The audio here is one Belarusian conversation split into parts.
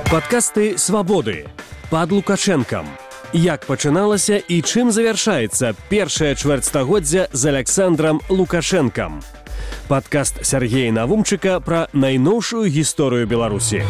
Падкасты «Свабоды» пад Лукашэнкам. Як пачыналася і чым завяршаецца першае чвэрцьстагоддзя з Аляксандрам Лукашэнкам. Падкаст Сергея Навумчыка пра найноўшую гісторыю Беларусі.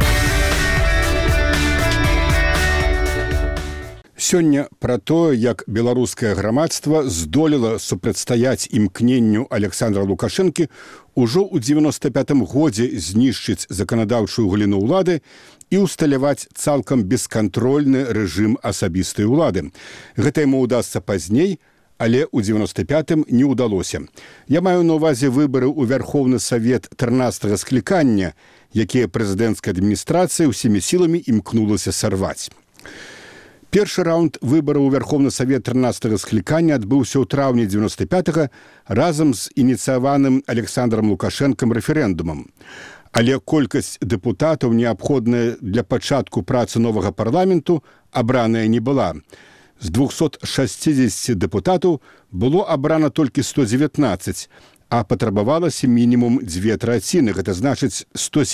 Сёння пра тое, як беларускае грамадства здолела супрацьстаяць імкненню Аляксандра Лукашэнкі ўжо ў 95-м годзе знішчыць заканадаўчую галіну ўлады і ўсталяваць цалкам бескантрольны рэжым асабістай улады. Гэта яму ўдасца пазней, але ў 95-м не ўдалося. Я маю на ўвазе выбары ў Вярхоўны Савет 13-го склікання, якія прэзідэнцкая адміністрацыя ўсімі сіламі імкнулася сарваць. Першы раунд выбараў у Вярхоўны Савет 13-го склікання адбыўся ў траўні 95-го разам з ініцыяваным Аляксандрам Лукашэнкам рэферэндумам. Але колькасць дэпутатаў, неабходная для пачатку працы новага парламенту, абраная не была. З 260 дэпутатаў было абрана толькі 119, а патрабавалася мінімум 2/3, гэта значыць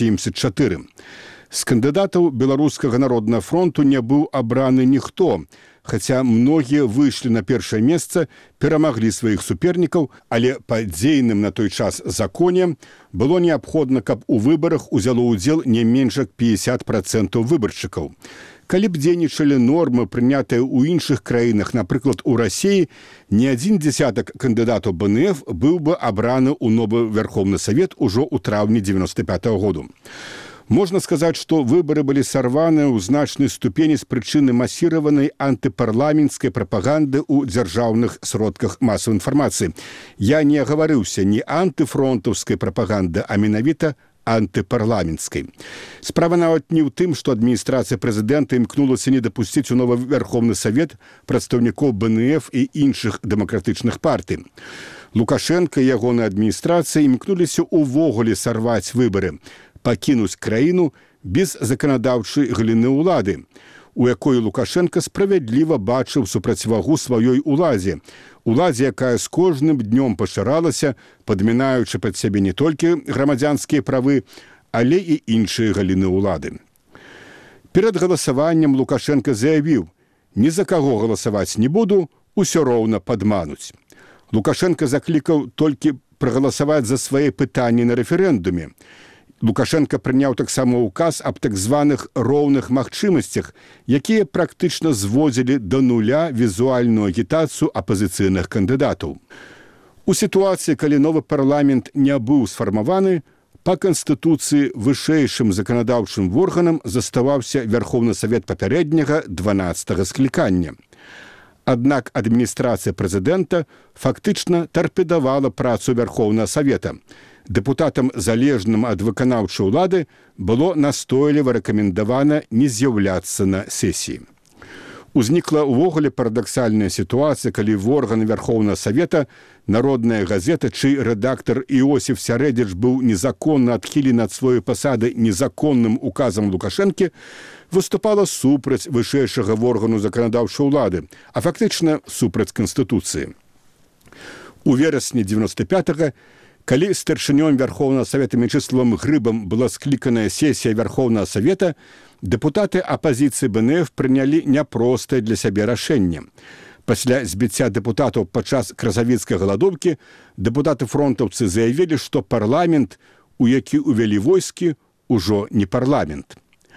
174. З кандыдатаў Беларускага народнага фронту не быў абраны ніхто, хаця многія выйшлі на першае месца, перамаглі сваіх супернікаў, але па дзейным на той час законе было неабходна, каб у выбарах узяло ўдзел не менш як 50% выбаршчыкаў. Калі б дзейнічалі нормы, прынятыя ў іншых краінах, напрыклад, у Расіі, не адзін дзесятак кандыдатаў БНФ быў бы абраны ў новы Вярхоўны Савет ужо ў траўні 95-го году. Можна сказаць, што выбары былі сарваны ў значнай ступені з прычыны масіраванай антыпарламенцкай прапаганды ў дзяржаўных сродках масавай інфармацыі. Я не агаварыўся ні антыфронтаўскай прапаганды, а менавіта антыпарламенцкай. Справа нават не ў тым, што адміністрацыя прэзідэнта імкнулася не дапусціць у новы Вярхоўны Савет прадстаўнікоў БНФ і іншых дэмакратычных партый. Лукашэнка і ягонай адміністрацыі імкнуліся ўвогуле сарваць выбары, пакінуць краіну без заканадаўчай галіны ўлады, у якой Лукашэнка справядліва бачыў супрацьвагу сваёй уладзе, якая з кожным днём пашыралася, падмінаючы пад сябе не толькі грамадзянскія правы, але і іншыя галіны ўлады. Перад галасаваннем Лукашэнка заявіў: «Ні за каго галасаваць не буду, усё роўна падмануць». Лукашэнка заклікаў толькі прагаласаваць за свае пытанні на рэферэндуме. Лукашэнка прыняў таксама ўказ аб так званых роўных магчымасцях, якія практычна зводзілі да нуля візуальную агітацыю апазіцыйных кандыдатаў. У сітуацыі, калі новы парламент не быў сфармаваны, па Канстытуцыі вышэйшым заканадаўчым органам заставаўся Вярхоўны Савет папярэдняга 12-го склікання. Аднак адміністрацыя прэзідэнта фактычна тарпедавала працу Вярхоўнага Савета. Дэпутатам, залежным ад выканаўчай улады, было настойліва рэкамендавана не з'яўляцца на сесіі. Узнікла ўвогуле парадаксальная сітуацыя, калі в органы Вярхоўнага Савета народная газета, чый рэдактар Іосіф Сярэдзіч быў незаконна адхілены ад сваёй пасады незаконным указам Лукашэнкі, выступала супраць вышэйшага органу заканадаўчай улады, а фактычна супраць Канстытуцыі. У верасні 95-го, калі старшынём Вярхоўнага Савета Мячэславам Грыбам была скліканая сесія Вярхоўнага Савета, дэпутаты апазіцыі БНФ прынялі няпростае для сябе рашэнне. Пасля збіцця дэпутатаў падчас красавіцкай галадоўкі дэпутаты-фронтаўцы заявілі, што парламент, у які ўвялі войскі, ужо не парламент.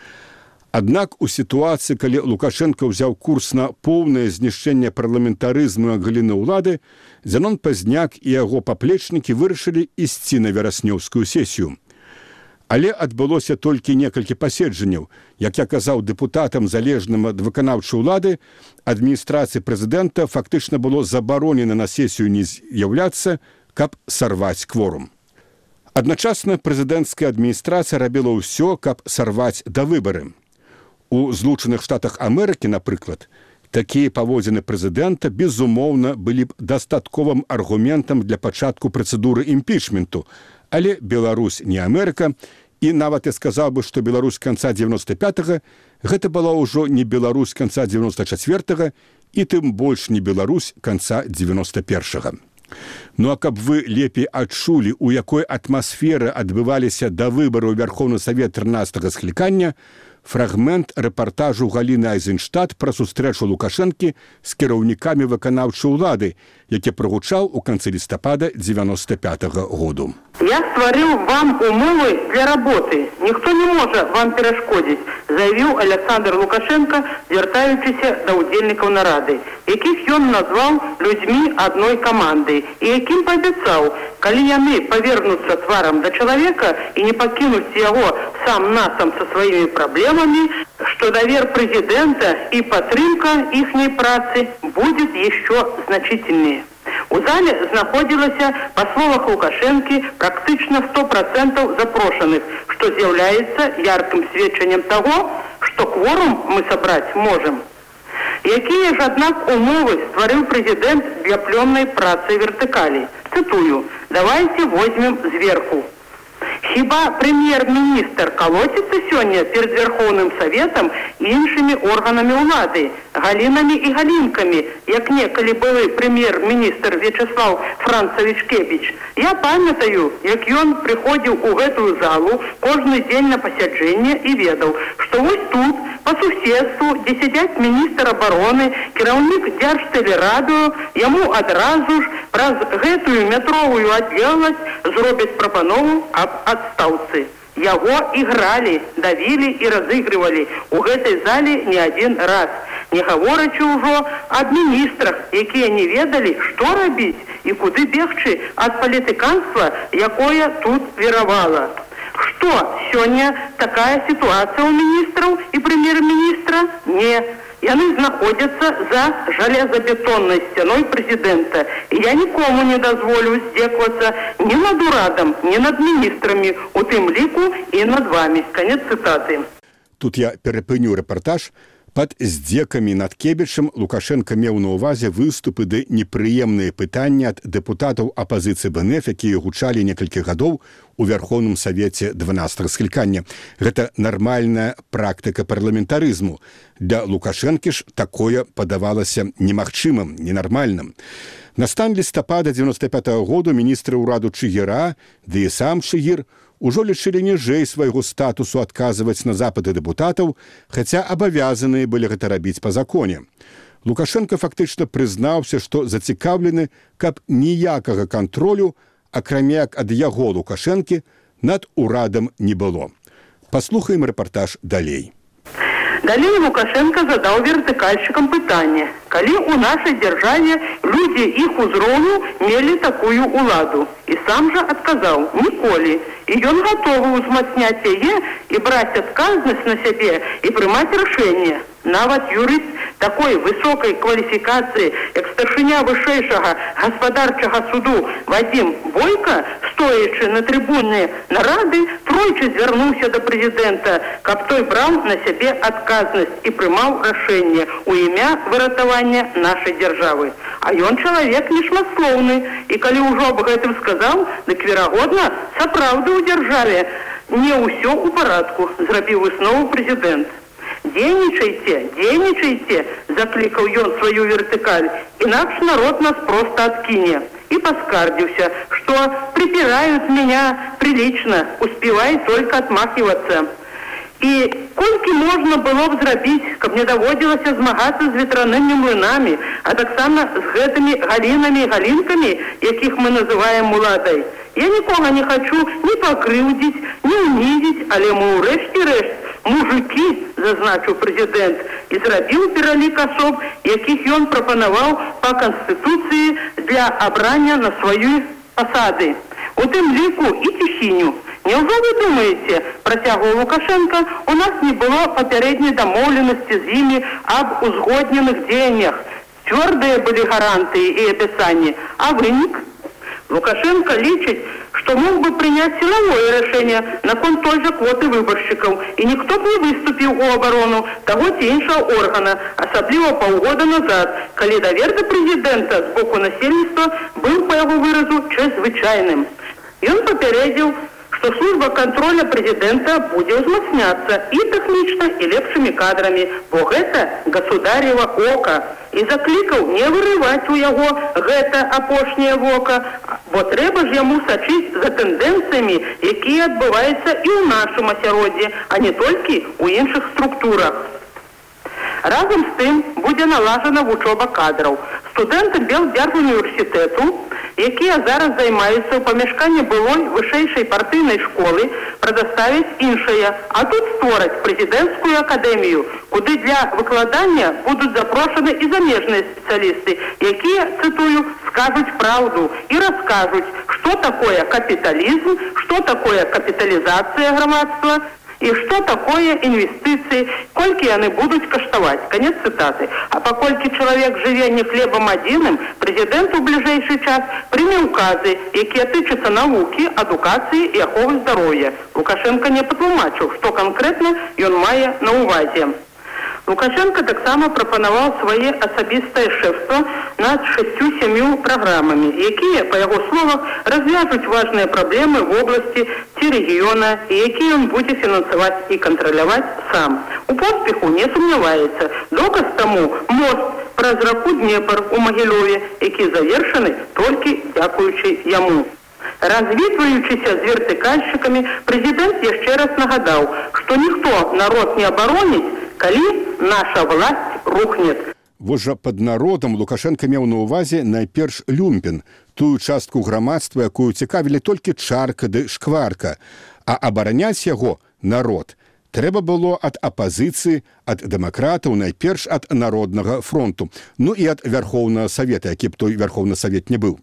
Аднак у сітуацыі, калі Лукашэнка ўзяў курс на поўнае знішчэнне парламентарызму і галіны ўлады, Зянон Пазняк і яго паплечнікі вырашылі ісці на вераснёўскую сесію. Але адбылося толькі некалькі паседжанняў. Як я казаў дэпутатам, залежным ад выканаўчай улады, адміністрацыі прэзідэнта фактычна было забаронена на сесію не з'яўляцца, каб сарваць кворум. Адначасна прэзідэнцкая адміністрацыя рабіла ўсё, каб сарваць давыбары. У Злучаных Штатах Амерыкі, напрыклад, такія паводзіны прэзідэнта, безумоўна, былі б дастатковым аргументам для пачатку працэдуры імпічменту, але Беларусь не Амерыка, і нават я сказаў бы, што Беларусь канца 95-го гэта была ўжо не Беларусь канца 94-го і тым больш не Беларусь канца 91-го. Ну а каб вы лепей адчулі, у якой атмасферы адбываліся да выбараў Вярхоўны Савет 13-го склікання, фрагмент рэпартажу Галіны Айзенштадт пра сустрэчу Лукашэнкі з кіраўнікамі выканаўчай улады, які прагучаў у канцы лістапада 95-го году. Я стварыў вам умовы для работы. Никто не можа вам перашкодзіць, заявіў Александр Лукашенко, звяртаючыся да ўдзельнікаў нарады, якіх ён назваў людзьмі адной каманды, і якім паабяцаў, калі яны павернуцца тварам да чалавека і не пакінуць яго сам-насам са сваімі праблемамі, што давер прэзідэнта і падтрымка іхняй працы будет еще значительнее. У зале знаходзілася, па словах Лукашэнкі, практычна 100% запрошаных, што з'яўляецца яркім сведчаннем таго, што кворум мы сабраць можам. Якія ж, аднак, умовы стварыў прэзідэнт для плённай працы вертыкалі? Цытую: «Давайте возьмем зверху». Хіба прэм'ер-міністр калоціцца сёння перед Верховным Советом і іншымі органамі ўлады, галінамі і галінкамі, як некалі былы прэм'ер-міністр Вячеслав Францович Кебіч? Я памятаю, як ён прыходзіў у гэтую залу кожны дзень на пасяджэнне і ведаў, што вось тут, по суседству, дзе сядзяць міністр обороны, кіраўнік Дзяржтэлерадыё, яму адразу ж праз гэтую метровую адлегласць зробяць прапанову аб адстаўцы. Яго ігралі, давілі і разыгрывалі у гэтай зале не адзін раз, не гаворачы ўжо аб міністрах, якія не ведалі, што рабіць і куды бегчы ад палітыканства, якое тут віравала. Што сёння такая сітуацыя ў міністраў і прэм'ер-міністра? Не. Яны знаходзяцца за жалезабетоннай сцяной прэзідэнта. І я нікому не дазволю здзеквацца ні над урадам, ні над міністрамі, у тым ліку і над вамі. Канец цытаты. Тут я перапыню рэпартаж. Пад здзекамі над Кебічам Лукашенко меў на ўвазе выступы ды непрыемныя пытанні ад дэпутатаў апазіцыі БНФ, якія гучалі некалькі гадоў у Верховным Савеце 12-го склікання. Гэта нармальная практыка парламентарызму. Для Лукашэнкі ж такое падавалася немагчымым, ненармальным. На стан лістапада 95-го году міністры ўраду Чыгіра, ды і сам Чыгір, ужо лічылі ніжэй свайго статусу адказваць на запыты дэпутатаў, хаця абавязаныя былі гэта рабіць па законе. Лукашенко фактычна прызнаўся, што зацікаўлены, каб ніякага кантролю, акрамя як ад яго Лукашэнкі, над урадам не было. Паслухаем рэпартаж далей. Далее Лукашенко задал вертыкальщикам пытание: калі у нашей державе люди их узроўню мели такую уладу? И сам же отказал: николи. И он готовы узмацнять яе и брать отказность на себе и принимать решения. Нават юрист такой высокой квалификации, як старшыня вышэйшага гаспадарчага суду Вадим Бойко, стоячы на трибуне нарады, тройчы звярнуўся до президента, каб той браў на себе отказность и прымаў рашэнне у імя выратавання нашей державы. А ён чалавек нешматслоўны, и калі ўжо аб гэтым сказаў, дык верагодна, сапраўды ў дзяржаве не ўсё ў парадку, зрабіў выснову президент. «Дзейнічайце, дзейнічайце», заклікаў ён сваю вертыкаль, «інакш народ нас просто откине». И поскардился, что припирают меня прилично, успевай только отмахиваться. И колькі можна было б зрабіць, каб не даводзілася змагацца з ветранымі млынамі, а таксама з гэтымі галінамі і галінкамі, якіх мы называем уладай. Я нікога не хочу ні пакрыўдзіць, ні ўнізіць, але мы ўрэшце рэшт мужики, зазначыў прэзідэнт, і зрабіў пералік асоб, якіх ён прапанаваў па Канстытуцыі для абрання на свае пасады. У тым ліку і Цішіню. Няўжо вы думаеце, працягваў Лукашенко, у нас не было папярэдняй дамоўленасці з імі аб узгодненых дзеяннях. Цвёрдыя былі гарантыі і апісанні, а вынік? Лукашенко лічыць, что мог бы принять силовое решение наконт той же квоты выборщиков, и никто б не выступил у оборону того ці іншого органа, особливо полгода назад, калі давер до президента с боку насельніцтва был, по его выразу, чрезвычайным. И он попередил, что служба контроля президента будет узмацняться и технично, и лепшими кадрами, бо гэта государева ока. И закликал не вырывать у яго гэта апошняе вока, Бо трэба ж яму сачыць за тэндэнцыямі, якія адбываюцца і ў нашым асяроддзі, а не толькі ў іншых структурах. Разам з тым будзе налажана вучоба кадраў. Студэнты Белдзяржуніверсітэту, якія зараз займаюцца ў памяшканні былой вышэйшай партыйнай школы, прадаставяць іншае, а тут створаць прэзідэнцкую акадэмію, куды для выкладання будуць запрошаны і замежныя спецыялісты, якія, цытую, скажуць праўду і раскажуць, што такое капіталізм, што такое капіталізацыя грамадства, і што такое інвестыцыі, колькі яны будуць каштаваць. Канец цытаты. А паколькі чалавек жыве не хлебам адзіным, прэзідэнт у бліжэйшы час прыме ўказы, якія тычацца навукі, адукацыі і аховы здароўя. Лукашенко не патлумачыў, што канкрэтна ён мае на ўвазе. Лукашенко таксама прапанаваў свае асабістае шэфства над 6-7 праграмамі, якія, па яго словах, развяжуць важныя праблемы в обласці ці рэгіёна, і якія ён будзе фінансаваць і кантраляваць сам. У поспеху не сумняваецца. Доказ таму мост праз раку Днепр у Магілёве, які завершаны толькі дзякуючы яму. Развітваючыся з вертыкальшчыкамі, прэзідэнт яшчэ раз нагадаў, што ніхто народ не абароніць, калі наша власть рухнет. Вось жа пад народам Лукашенко меў на ўвазе найперш люмпен, тую частку грамадства, якую цікавілі толькі чарка ды шкварка, а абараняць яго народ трэба было ад апазіцыі, ад дэмакратаў, найперш ад Народнага фронту, ну і ад Вярхоўнага Савета, які б той Вярхоўны Савет не быў.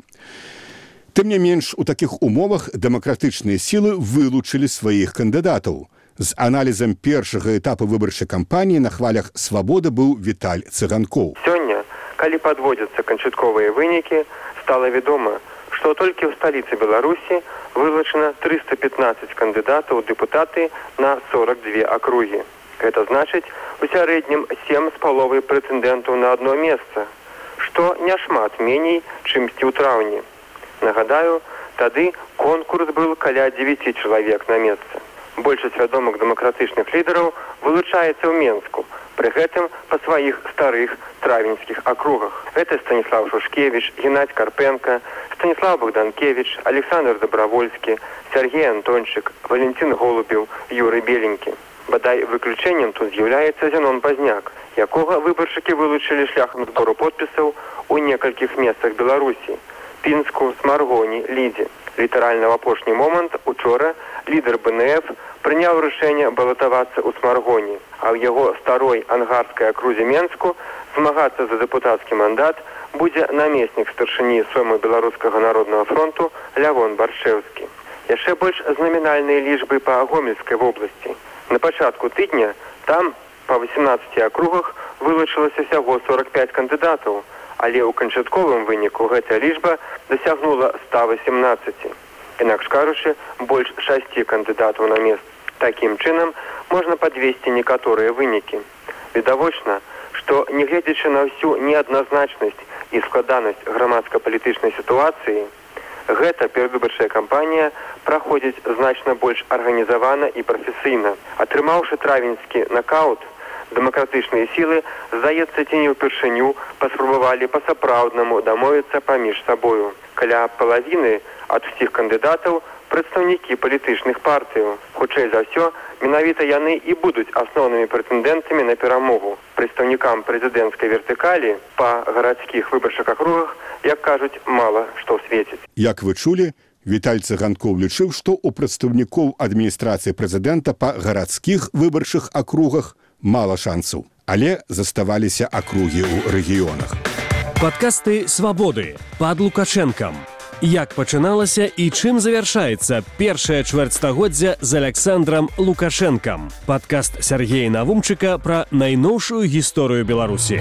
Тым не менш, у такіх умовах дэмакратычныя сілы вылучылі сваіх кандыдатаў. З аналізам першага этапу выбарчай кампаніі на хвалях свабоды быў Віталь Цыганкоў. Сёння, калі падводзяцца канчатковыя вынікі, стала вядома, што толькі ў сталіцы Беларусі вылучана 315 кандыдатаў ў дэпутаты на 42 акругі. Гэта значыць, у сярэднім 7,5 прэтэндэнтаў на одно месца, што няшмат меней, чымсьці ў траўні. Нагадаю, тады конкурс быў каля 9 чалавек на месцы. Большасць вядомых дэмакратычных лідараў вылучаецца ў Менску, пры гэтым па сваіх старых травеньскіх акругах. Гэта Станіслав Шушкевіч, Геннадзь Карпенка, Станіслав Богданкевіч, Александр Добравольскі, Сергей Антончык, Валентин Голубеў, Юрый Беленькі. Бадай выключэннем тут з'яўляецца Зенон Пазняк, якога выбаршчыкі вылучылі шляхам збору подпісаў у некалькіх месцах Беларусі – Пінску, Смаргоні, Лідзе. Літаральна ў апошні момант учора лідар БНФ прыняў рашэнне балатавацца ў Смаргоні, а ў яго старой ангарскай акрузе Менску змагацца за дэпутацкі мандат будзе намеснік старшыні Сойму Беларускага народнага фронту Лявон Баршэўскі. Яшчэ больш знамінальныя лічбы па Гомельскай вобласці. На пачатку тыдня там па 18 акругах вылучылася ўсяго 45 кандыдатаў, але ў канчатковым выніку гэтая лічба дасягнула 118. Інакш кажучы, больш 6 кандыдатаў на месца. Такім чынам можна падвесці некаторыя вынікі. Відавочна, што, нягледзячы на ўсю неадназначнасць і складанасць грамадска-палітычнай сітуацыі, гэта перадвыбарчая кампанія праходзіць значна больш арганізавана і прафесійна. Атрымаўшы травеньскі накаут, дэмакратычныя сілы, здаецца, ці не ўпершыню паспрабавалі па-сапраўднаму дамовіцца паміж сабою. Каля палавіны ад усіх кандыдатаў прадстаўнікі палітычных партыяў. Хутчэй за ўсё, менавіта яны і будуць асноўнымі прэтэндэнтамі на перамогу. Прадстаўнікам прэзідэнцкай вертыкалі па гарадскіх выбарчых акругах, як кажуць, мала што свеціць. Як вы чулі, Віталь Цыганкоў лічыў, што ў прадстаўнікоў адміністрацыі прэзідэнта па гарадскіх выбарчых акругах мала шансаў, але заставаліся акругі ў рэгіёнах. Падкасты «Свабоды» пад Лукашэнкам. Як пачыналася і чым завяршаецца першае чвэрцьстагоддзя з Александрам Лукашэнкам. Падкаст Сергея Навумчыка пра найноўшую гісторыю Беларусі.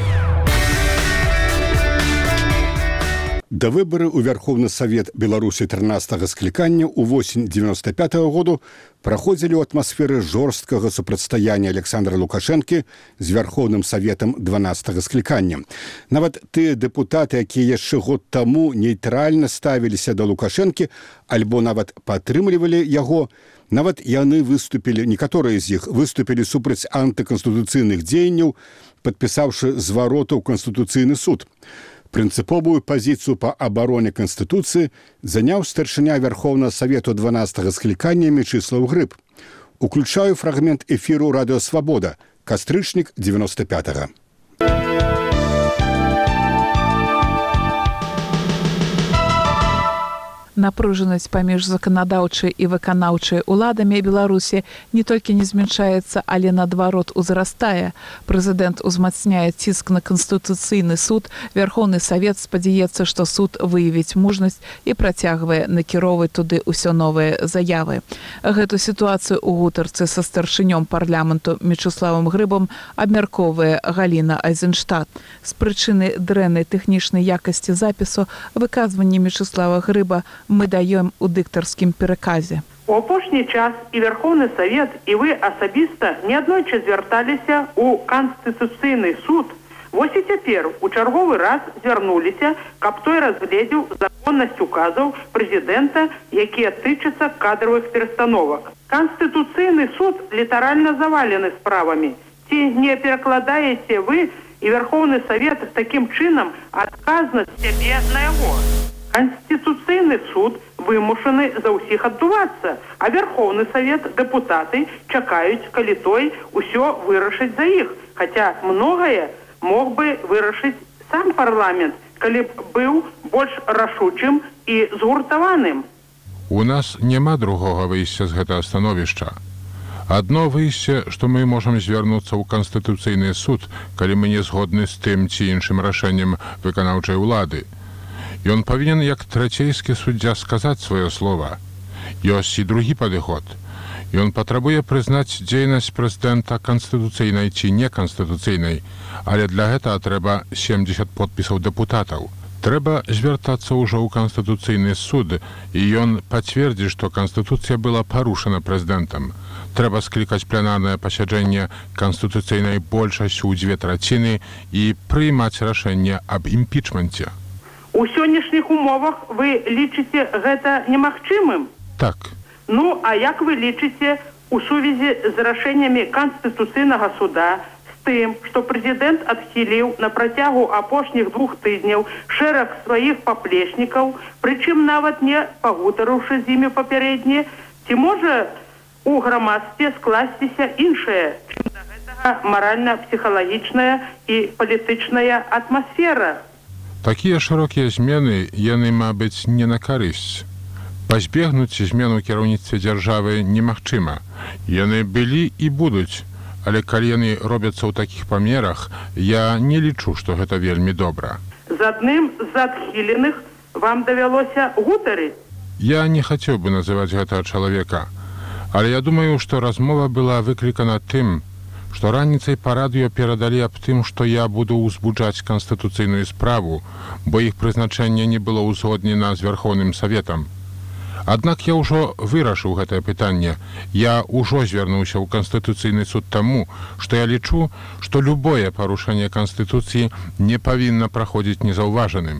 Да выбары ў Вярхоўны Савет Беларусі 13-га склікання ў восень 95-го году праходзілі ў атмасферы жорсткага супрацьстаяння Александра Лукашэнкі з Вярхоўным Саветам 12-га склікання. Нават тыя дэпутаты, якія яшчэ год таму нейтральна ставіліся да Лукашэнкі альбо нават падтрымлівалі яго, нават яны выступілі, некаторыя з іх выступілі супраць антыканстытуцыйных дзеянняў, падпісаўшы звароту ў Канстытуцыйны суд. Прынцыповую пазіцыю па абароне Канстытуцыі заняў старшыня Вярхоўнага Савету 12-га склікання Мячыслаў Грыб. Уключаю фрагмент эфіру «Радыё Свабода», кастрычнік 95-го. Напружанасць паміж заканадаўчай і выканаўчай уладамі Беларусі не толькі не змяншаецца, але наадварот узрастае. Прэзідэнт узмацняе ціск на Канстытуцыйны суд, Вярхоўны Савет спадзяецца, што суд выявіць мужнасць і працягвае накіроўваць туды ўсё новыя заявы. Гэту сітуацыю ў гутарцы са старшынём парламенту Мячыславам Грыбам абмяркоўвае Галіна Айзенштадт. З прычыны дрэннай тэхнічнай якасці запісу выказванні Мячыслава Грыба мы даем у дыктарскім пераказе. У апошні час і Верховны Савет, і вы асабіста неаднойчы звярталіся ў Канстытуцыйны суд. Вось і цяпер у чарговы раз звярнуліся, каб той разгледзеў законнасць указаў прэзідэнта, якія тычацца кадравых перастановак. Канстытуцыйны суд літаральна завалены справамі. Ці не перакладаеце вы і Верховны Савет такім чынам адказнасць сябе на яго? Конституцыйны суд вымушаны за ўсіх аддувацца, а Верховны Савет, дэпутаты чакаюць, калі той усё вырашыць за іх. Хаця многае мог бы вырашыць сам парламент, калі б быў больш рашучым і згуртаваным. У нас няма другога выйсця з гэтага становішча. Адно выйсце, што мы можам звярнуцца ў Канстытуцыйны суд, калі мы не згодны з тым ці іншым рашэннем выканаўчай улады. Ён павінен, як трацейскі суддзя, сказаць сваё слова. Ёсць і другі падыход. Ён патрабуе прызнаць дзейнасць прэзідэнта канстытуцыйнай ці неканстытуцыйнай, але для гэтага трэба 70 подпісаў дэпутатаў. Трэба звяртацца ўжо ў Канстытуцыйны суд, і ён пацвердзіць, што Канстытуцыя была парушана прэзідэнтам. Трэба склікаць пленарнае пасяджэнне канстытуцыйнай большасцю ў 2/3 і прыймаць рашэнне аб імпічменце. У сённяшніх умовах вы лічыце гэта немагчымым? Так. Ну, а як вы лічыце у сувязі з рашэннямі Канстытуцыйнага суда з тым, што прэзідэнт адхіліў на працягу апошніх 2 тыдняў шэраг сваіх паплечнікаў, прычым нават не пагутарыўшы з імі папярэдне, ці можа у грамадстве скласціся іншая, чым да гэтага маральна-псіхалагічная і палітычная атмасфера? Такія шырокія змены, яны, мабыць, не на карысць. Пазбегнуць змен у кіраўніцтве дзяржавы немагчыма. Яны былі і будуць, але калі яны робяцца ў такіх памерах, я не лічу, што гэта вельмі добра. З адным з адхіленых вам давялося гутарыць? Я не хацеў бы называць гэтага чалавека, але я думаю, што размова была выклікана тым, што раніцай па радыё перадалі аб тым, што я буду ўзбуджаць канстытуцыйную справу, бо іх прызначэнне не было ўзгоднена з Верхоўным Саветам. Аднак я ўжо вырашыў гэтае пытанне. Я ўжо звярнуўся ў Канстытуцыйны суд таму, што я лічу, што любое парушэнне Канстытуцыі не павінна праходзіць незаўважаным.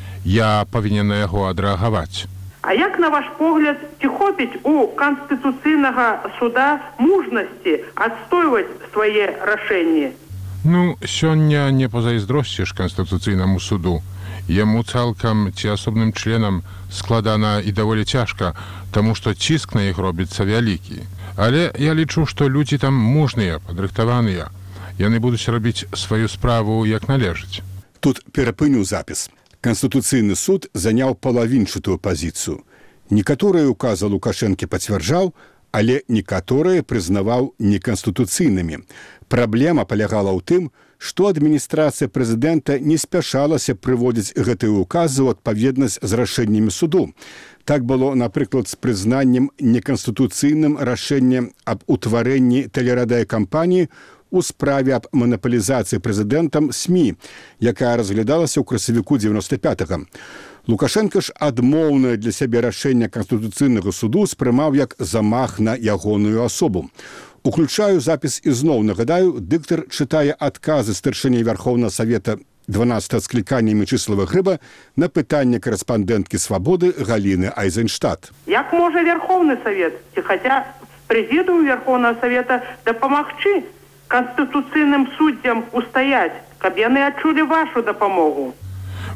Я павінен на яго адрэагаваць. А як, на ваш погляд, ці хопіць у Канстытуцыйнага суда мужнасці адстойваць свае рашэнні? Ну, сёння не пазайздросціш Канстытуцыйнаму суду. Яму цалкам ці асобным членам складана і даволі цяжка, таму што ціск на іх робіцца вялікі. Але я лічу, што людзі там мужныя, падрыхтаваныя. Яны будуць рабіць сваю справу як належыць. Тут перапыню запіс. Канстытуцыйны суд заняў палавінчатую пазіцыю. Некаторыя указы Лукашэнкі пацвярджаў, але некаторыя прызнаваў неканстытуцыйнымі. Праблема палягала ў тым, што адміністрацыя прэзідэнта не спяшалася прыводзіць гэтыя указы ў адпаведнасць з рашэннямі суду. Так было, напрыклад, з прызнаннем неканстытуцыйным рашэння аб утварэнні тэлерадыёкампаніі у справе аб манапалізацыі прэзідэнтам СМІ, якая разглядалася ў красавіку 95-го. Лукашенко ж адмоўнае для сябе рашэнне Канстытуцыйнага суду спрымаў як замах на ягоную асобу. Уключаю запіс ізноў. Нагадаю, дыктар чытае адказы старшыні Верхоўнага Савета 12-го склікання Мячыслава Грыба на пытанне корэспандэнткі «Свабоды» Галіны Айзенштадт. Як можа Верховны Савет, ці хаця прэзідыум Верховнага Савета дапамагчы Канстытуцыйным суддзям устаяць, каб яны адчулі вашу дапамогу?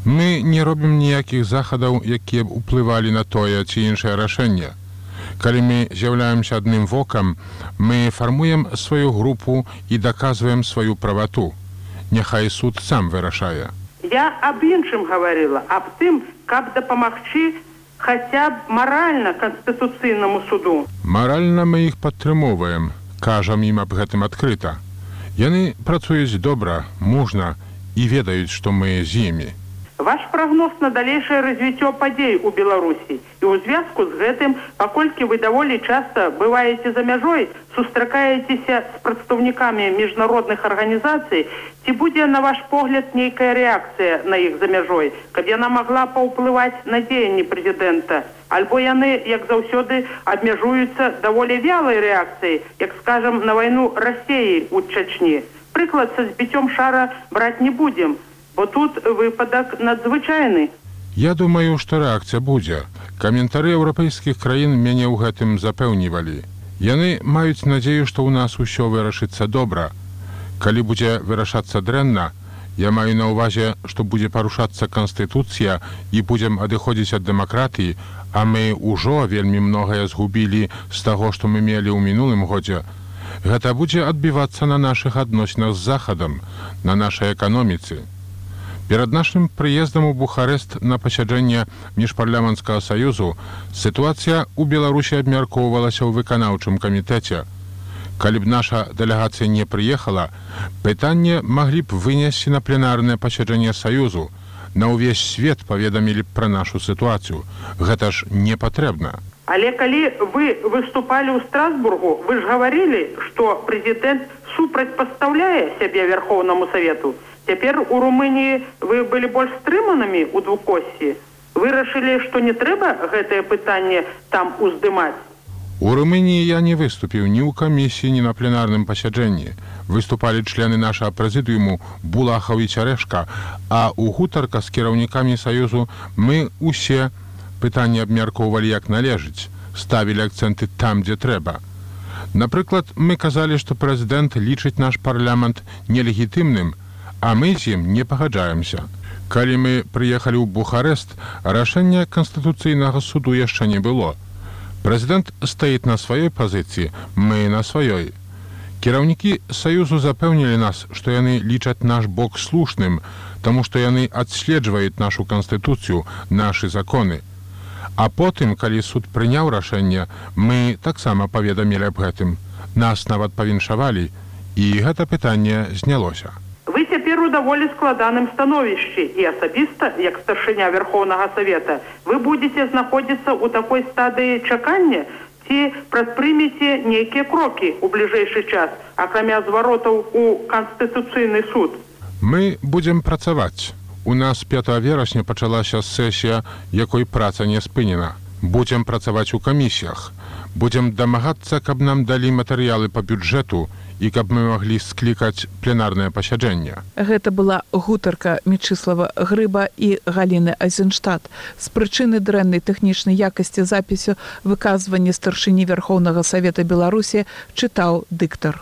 Мы не робім ніякіх захадаў, якія б уплывалі на тое ці іншае рашэнне. Калі мы з'яўляемся адным вокам, мы фармуем сваю групу і даказваем сваю правату. Няхай суд сам вырашае. Я аб іншым гаварыла, аб тым, каб дапамагчы хаця б маральна Канстытуцыйнаму суду. Маральна мы іх падтрымоўваем, кажам ім аб гэтым адкрыта. Яны працуюць добра, мужна і ведаюць, што мы з імі. Ваш прагноз на далейшае развіццё падзей у Беларусі і ў звязку з гэтым, паколькі вы даволі часта бываеце за мяжой, сустракаецеся з прадстаўнікамі міжнародных арганізацый, ці будзе, на ваш погляд, нейкая рэакцыя на іх за мяжой, каб яна магла паўплываць на дзеянні прэзідэнта? Альбо яны, як заўсёды, абмяжуюцца даволі вялай рэакцыяй, як, скажам, на вайну Расіі ў Чачні. Прыклад са збіццём шара браць не будзем, бо тут выпадак надзвычайны. Я думаю, што рэакцыя будзе. Каментары еўрапейскіх краін мяне ў гэтым запэўнівалі. Яны маюць надзею, што ў нас усё вырашыцца добра. Калі будзе вырашацца дрэнна, я маю на ўвазе, што будзе парушацца Канстытуцыя і будзем адыходзіць ад дэмакратыі, а мы ўжо вельмі многае згубілі з таго, што мы мелі ў мінулым годзе. Гэта будзе адбівацца на нашых адносінах з Захадам, на нашай эканоміцы. Перад нашым прыездам у Бухарэст на пасяджэнне міжпарламенцкага саюзу сітуацыя ў Беларусі абмяркоўвалася ў выканаўчым камітэце. Калі б наша дэлегацыя не прыехала, пытанне маглі б вынесці на пленарнае пасяджэнне саюзу. На ўвесь свет паведамілі б пра нашу сітуацыю. Гэта ж не патрэбна. Але калі вы выступалі ў Страсбургу, вы ж гаварылі, што прэзідэнт супрацьпастаўляе сябе Верхоўнаму Савету. Цяпер у Румыніі вы былі больш стрыманымі ў двукоссі. Вырашылі, што не трэба гэтае пытанне там уздымаць? У Румыніі я не выступіў ні ў камісіі, ні на пленарным пасяджэнні. Выступалі члены нашага прэзідыуму Булахаў і Цярэшка, а ў гутарках з кіраўнікамі Саюзу мы ўсе пытанні абмяркоўвалі як належыць, ставілі акцэнты там, дзе трэба. Напрыклад, мы казалі, што прэзідэнт лічыць наш парламент нелегітымным, а мы з ім не пагаджаемся. Калі мы прыехалі ў Бухарэст, рашэння Канстытуцыйнага суду яшчэ не было. Прэзідэнт стаіць на сваёй пазіцыі, мы на сваёй. Кіраўнікі Саюзу запэўнілі нас, што яны лічаць наш бок слушным, таму што яны адследжваюць нашу Канстытуцыю, нашы законы. А потым, калі суд прыняў рашэнне, мы таксама паведамілі аб гэтым. Нас нават павіншавалі, і гэта пытанне знялося. Вы цяпер у даволі складаным становішчы і асабіста, як старшыня Верхоўнага Савета, вы будзеце знаходзіцца ў такой стадыі чакання, ці прадпрымеце нейкія крокі ў бліжэйшы час, акрамя зваротаў у Канстытуцыйны суд? Мы будзем працаваць. У нас 5 верасня пачалася сесія, якой праца не спынена. Будзем працаваць у камісіях. Будзем дамагацца, каб нам далі матэрыялы па бюджэту і каб мы маглі склікаць пленарнае пасяджэнне. Гэта была гутарка Мечыслава Грыба і Галіны Айзенштадт. З прычыны дрэннай тэхнічнай якасці запісу выказвання старшыні Верхоўнага Савета Беларусі чытаў дыктар.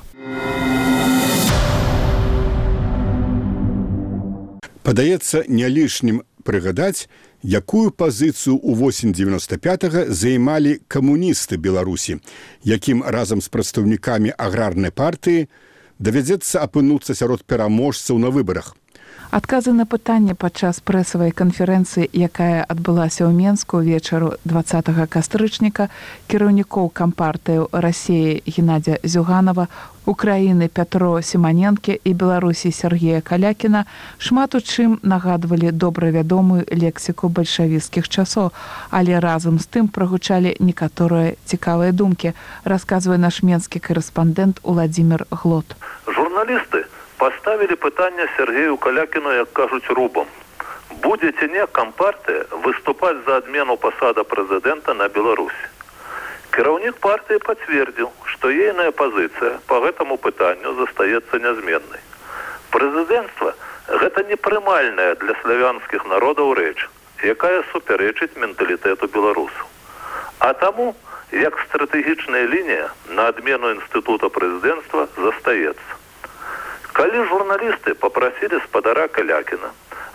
Падаецца не лішнім прыгадаць, якую пазіцыю ў восень 95-го займалі камуністы Беларусі, якім разам з прадстаўнікамі аграрнай партыі давядзецца апынуцца сярод пераможцаў на выбарах. Адказы на пытанне падчас прэсавай канферэнцыі, якая адбылася ў Менску вечару 20 кастрычніка, кіраўнікоў кампартыяў Расіі Геннадзя Зюганова, Украіны Пятро Сіманенкі і Беларусі Сергея Калякіна шмат у чым нагадвалі добра вядомую лексіку бальшавіцкіх часоў, але разам з тым прагучалі некаторыя цікавыя думкі, расказвае наш менскі корэспандэнт Уладзімір Глот. Журналісты поставили пытанне Сергею Калякіну, як кажуть, рубом. Будзе ці не кампартыя выступаць за адмену пасада прэзідэнта на Беларусі? Кіраўнік партыі пацвердзіў, што ейная пазіцыя па гэтаму пытанню застаецца нязменнай. Прэзідэнцтва – гэта непрымальная для славянскіх народаў рэч, якая супярэчыць менталітэту беларусаў. А таму, як стратэгічная лінія на адмену інстытута прэзідэнцтва застаецца. Калі журналісты папрасілі спадара Калякіна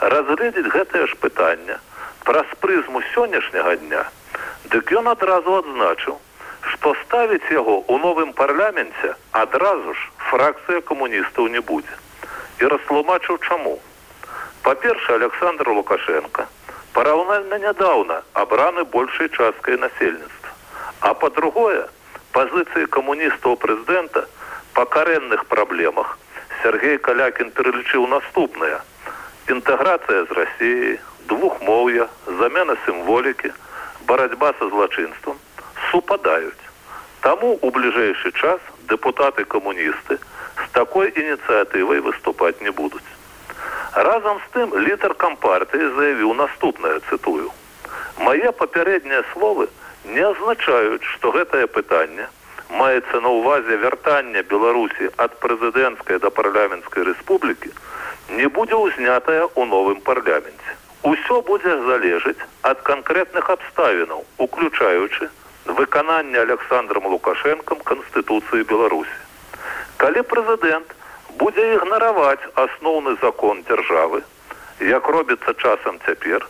разгледзець гэтае ж пытанне праз прызму сённяшняга дня, дык ён адразу адзначыў, што ставіць яго ў новым парламенце адразу ж фракцыя камуністаў не будзе. І растлумачыў чаму. Па-першае, Александр Лукашенко параўнальна нядаўна абраны большай часткай насельніцтва. А па-другое, пазіцыі камуністаў прэзідэнта па карэнных праблемах Сергей Калякін пералічыў наступныя: інтэграцыя з Расіяй, двухмоўя, замена сімволікі, барацьба са злачынствам супадаюць. Таму у бліжэйшы час дэпутаты-камуністы з такой ініцыятывай выступаць не будуць. Разам з тым лідар кампартыі заявіў наступнае, цытую: «Мае папярэднія словы не азначаюць, што гэтае пытанне, маецца на ўвазе вяртання Беларусі ад прэзідэнцкай да парламенцкай рэспублікі, не будзе ўзнятая ў новым парламенце. Усё будзе залежыць ад канкрэтных абставінаў, уключаючы выкананне Александром Лукашенком Канстытуцыі Беларусі. Калі прэзідэнт будзе ігнараваць асноўны закон дзяржавы, як робіцца часам цяпер,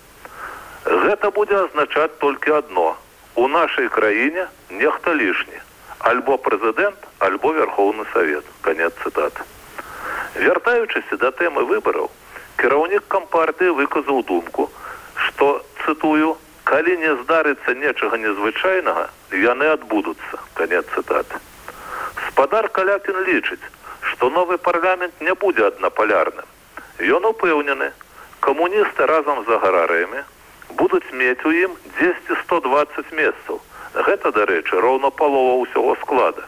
гэта будзе азначаць толькі адно: у нашай краіне нехта лішні. Альбо прэзідэнт, альбо Верховны Савет». Канец цытаты. Вяртаючыся да тэмы выбараў, кіраўнік кампартыі выказаў думку, што, цытую, «калі не здарыцца нечага незвычайнага, яны адбудуцца». Канец цытаты. Спадар Калякін лічыць, што новы парламент не будзе аднапалярным. Ён упэўнены, камуністы разам з агарарыямі будуць мець у ім 200-120 месцаў. Гэта, дарэчы, роўна палова ўсяго склада.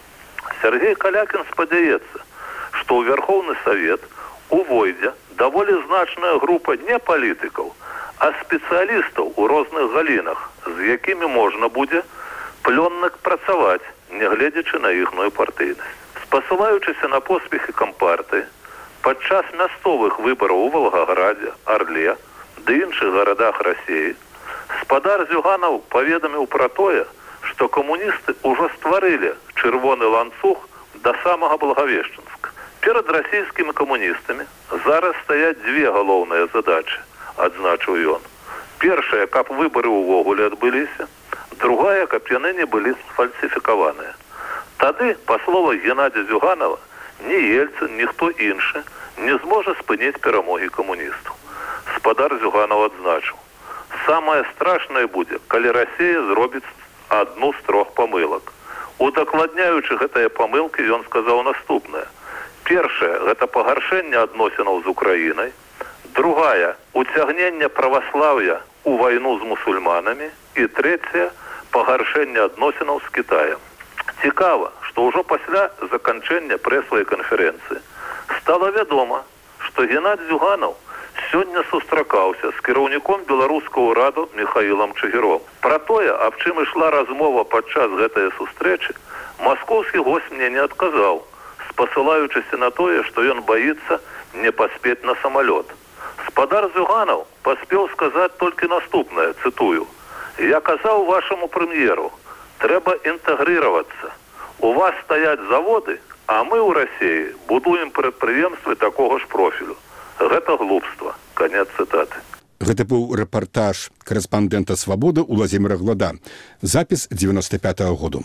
Сергей Калякін спадзяецца, што ў Верховны Савет увойдзе даволі значная група не палітыкаў, а спецыялістаў у розных галінах, з якімі можна будзе плённа працаваць, нягледзячы на іхную партыйнасць. Спасылаючыся на поспехі кампартыі, падчас мясцовых выбараў у Волгаградзе, Арле ды іншых гарадах Расіі, спадар Зюганаў паведаміў пра тое, што камуністы ўжо стварылі чырвоны ланцуг да самага Благавешчынска. Перад расійскімі камуністамі зараз стаяць дзве галоўныя задачы, адзначыў ён. Першая, каб выбары ўвогуле адбыліся, другая, каб яны не былі сфальсіфікаваныя. Тады, па словах Геннадзя Зюганова, ні Ельцын, ніхто іншы не зможа спыніць перамогі камуністаў. Спадар Зюганаў адзначыў: «Самае страшнае будзе, калі Расія зробіць адну з трох памылак». Удакладняючы гэтыя памылкі, ён сказаў наступнае: «Першае – гэта пагаршэнне адносінаў з Украінай. Другая – уцягненне праваслаўя ў вайну з мусульманамі. І трэцяе – пагаршэнне адносінаў з Кітаем». Цікава, што ўжо пасля заканчэння прэсавай канферэнцыі стала вядома, што Геннадзь Зюганаў сёння сустракаўся з кіраўніком беларускага ўраду Міхаілам Чыгіром. Пра тое, аб чым ішла размова падчас гэтай сустрэчы, маскоўскі госць мне не адказаў, спасылаючыся на тое, што ён баіцца не паспець на самалёт. Спадар Зюганаў паспеў сказаць толькі наступнае, цытую: «Я казаў вашаму прэм'еру, трэба інтэгрыравацца. У вас стаяць заводы, а мы ў Расіі будуем прадпрыемствы такога ж профілю. Гэта глупства». Канец цытаты. Гэта быў рэпартаж корэспандэнта «Свабоды» Уладзіміра Глада. Запіс 95-го году.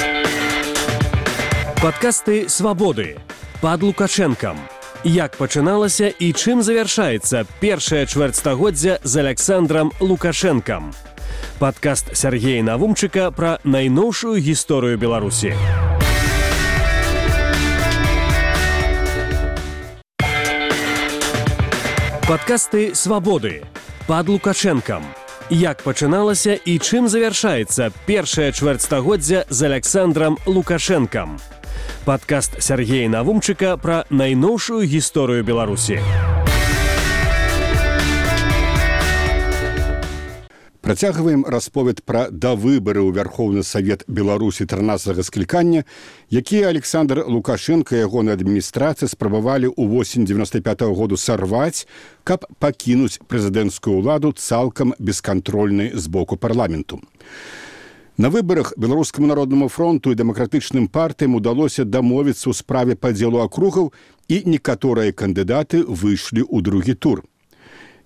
Падкасты «Свабоды» пад Лукашэнкам. Як пачыналася і чым завяршаецца першае чвэрцьстагоддзя з Александрам Лукашэнкам. Падкаст Сергея Навумчыка пра найноўшую гісторыю Беларусі. Падкасты «Свабоды» пад Лукашэнкам. Як пачыналася і чым завяршаецца першае чвэрцьстагоддзя з Александрам Лукашэнкам. Падкаст Сергея Навумчыка пра найноўшую гісторыю Беларусі. Працягваем расповед пра давыбары ў Верховны Савет Беларусі 13-го склікання, якія Александр Лукашенко і ягоная адміністрацыя спрабавалі ў восень 95-го году сарваць, каб пакінуць прэзідэнцкую ўладу цалкам бескантрольнай з боку парламенту. На выбарах Беларускаму народнаму фронту і дэмакратычным партыям удалося дамовіцца ў справе падзелу акругаў, і некаторыя кандыдаты выйшлі ў другі тур.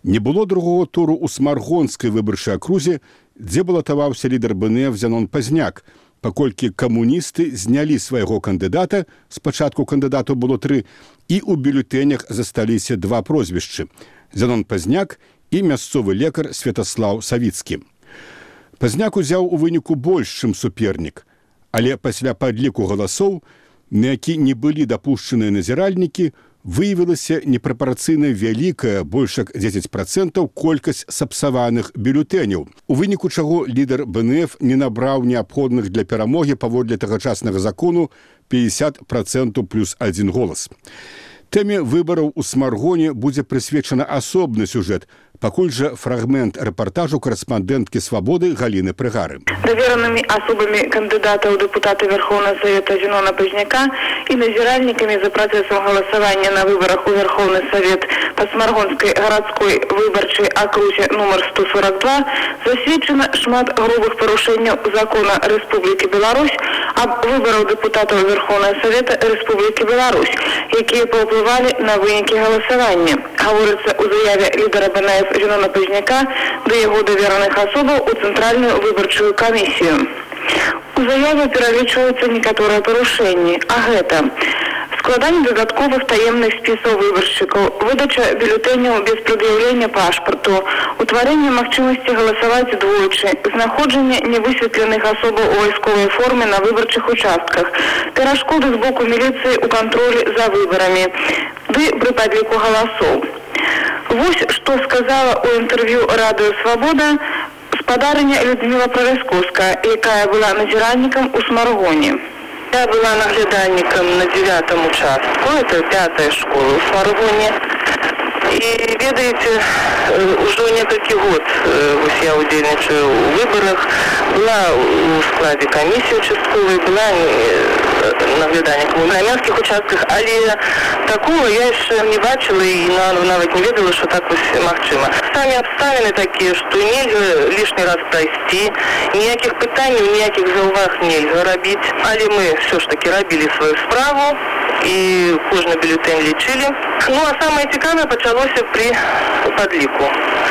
Не было другого туру ў Смаргонскай выбарчай акрузе, дзе балатаваўся лідар БНФ Зянон Пазняк, паколькі камуністы знялі свайго кандыдата, спачатку кандыдату было 3, і ў бюлетэнях засталіся 2 прозвішчы – Зянон Пазняк і мясцовы лекар Святаслаў Савіцкі. Пазняк узяў у выніку больш, чым супернік, але пасля падліку галасоў, на які не былі дапушчаныя назіральнікі, выявілася непрапарцыйна вялікая, больш як 10% колькасць сапсаваных бюлетэняў, у выніку чаго лідар БНФ не набраў неабходных для перамогі паводле тагачаснага закону 50% плюс 1 голас. Тэме выбараў у Смаргоне будзе прысвечаны асобны сюжэт, пакуль жа фрагмент рэпартажу корэспандэнткі «Свабоды» Галіны Прыгары. Даверанымі асобамі кандыдата ў дэпутаты Верховнага Совета Зянона Пазняка і назіральнікамі за працэсам галасавання на выбарах у Верховны Совет па Смаргонскай гарадской выбарчай акрузе нумар 142 засведчана шмат грубых парушэнняў закона Рэспублікі Беларусь аб выбараў дэпутатаў Верховнага Совета Рэспублікі Беларусь, якія паўплывалі на вынікі галасавання. Гаворыцца ў заяве лідара БНФ Зянона Пазняка да яго давераных асобаў у Цэнтральную выбарчую камісію. У заяве пералічваюцца некаторыя парушэнні, а гэта складанне дадатковых таемных спісаў выбаршчыкаў, выдача бюлетэняў без прад'яўлення пашпарту, утварэнне магчымасці галасаваць двойчы, знаходжанне невысветленых асобаў у вайсковай форме на выбарчых участках, перашкоды з боку міліцыі ў кантролі за выбарамі, ды пры падліку галасоў. Вось што сказала ў інтэрв'ю радыё «Свабода» спадарыня Людмила Праляскоўская, якая была назіральнікам у Смаргоне. Я была наглядальником на 9-м участку, это 5-я школа в Смаргоне. И, ведаете, уже несколько год я удельничаю в выборах, была в складе комиссии участковой, была наглядальником у громадских участках, але такого я еще не бачила и навіть не ведала, что так магчыма. Сами обставины такие, что нельзя лишний раз пройти, ніяких питань, ніяких зауваг нельзя робить, але мы все ж таки робили свою справу и кожный бюллетень лечили. Ну а самое цікаве почалося при подлику.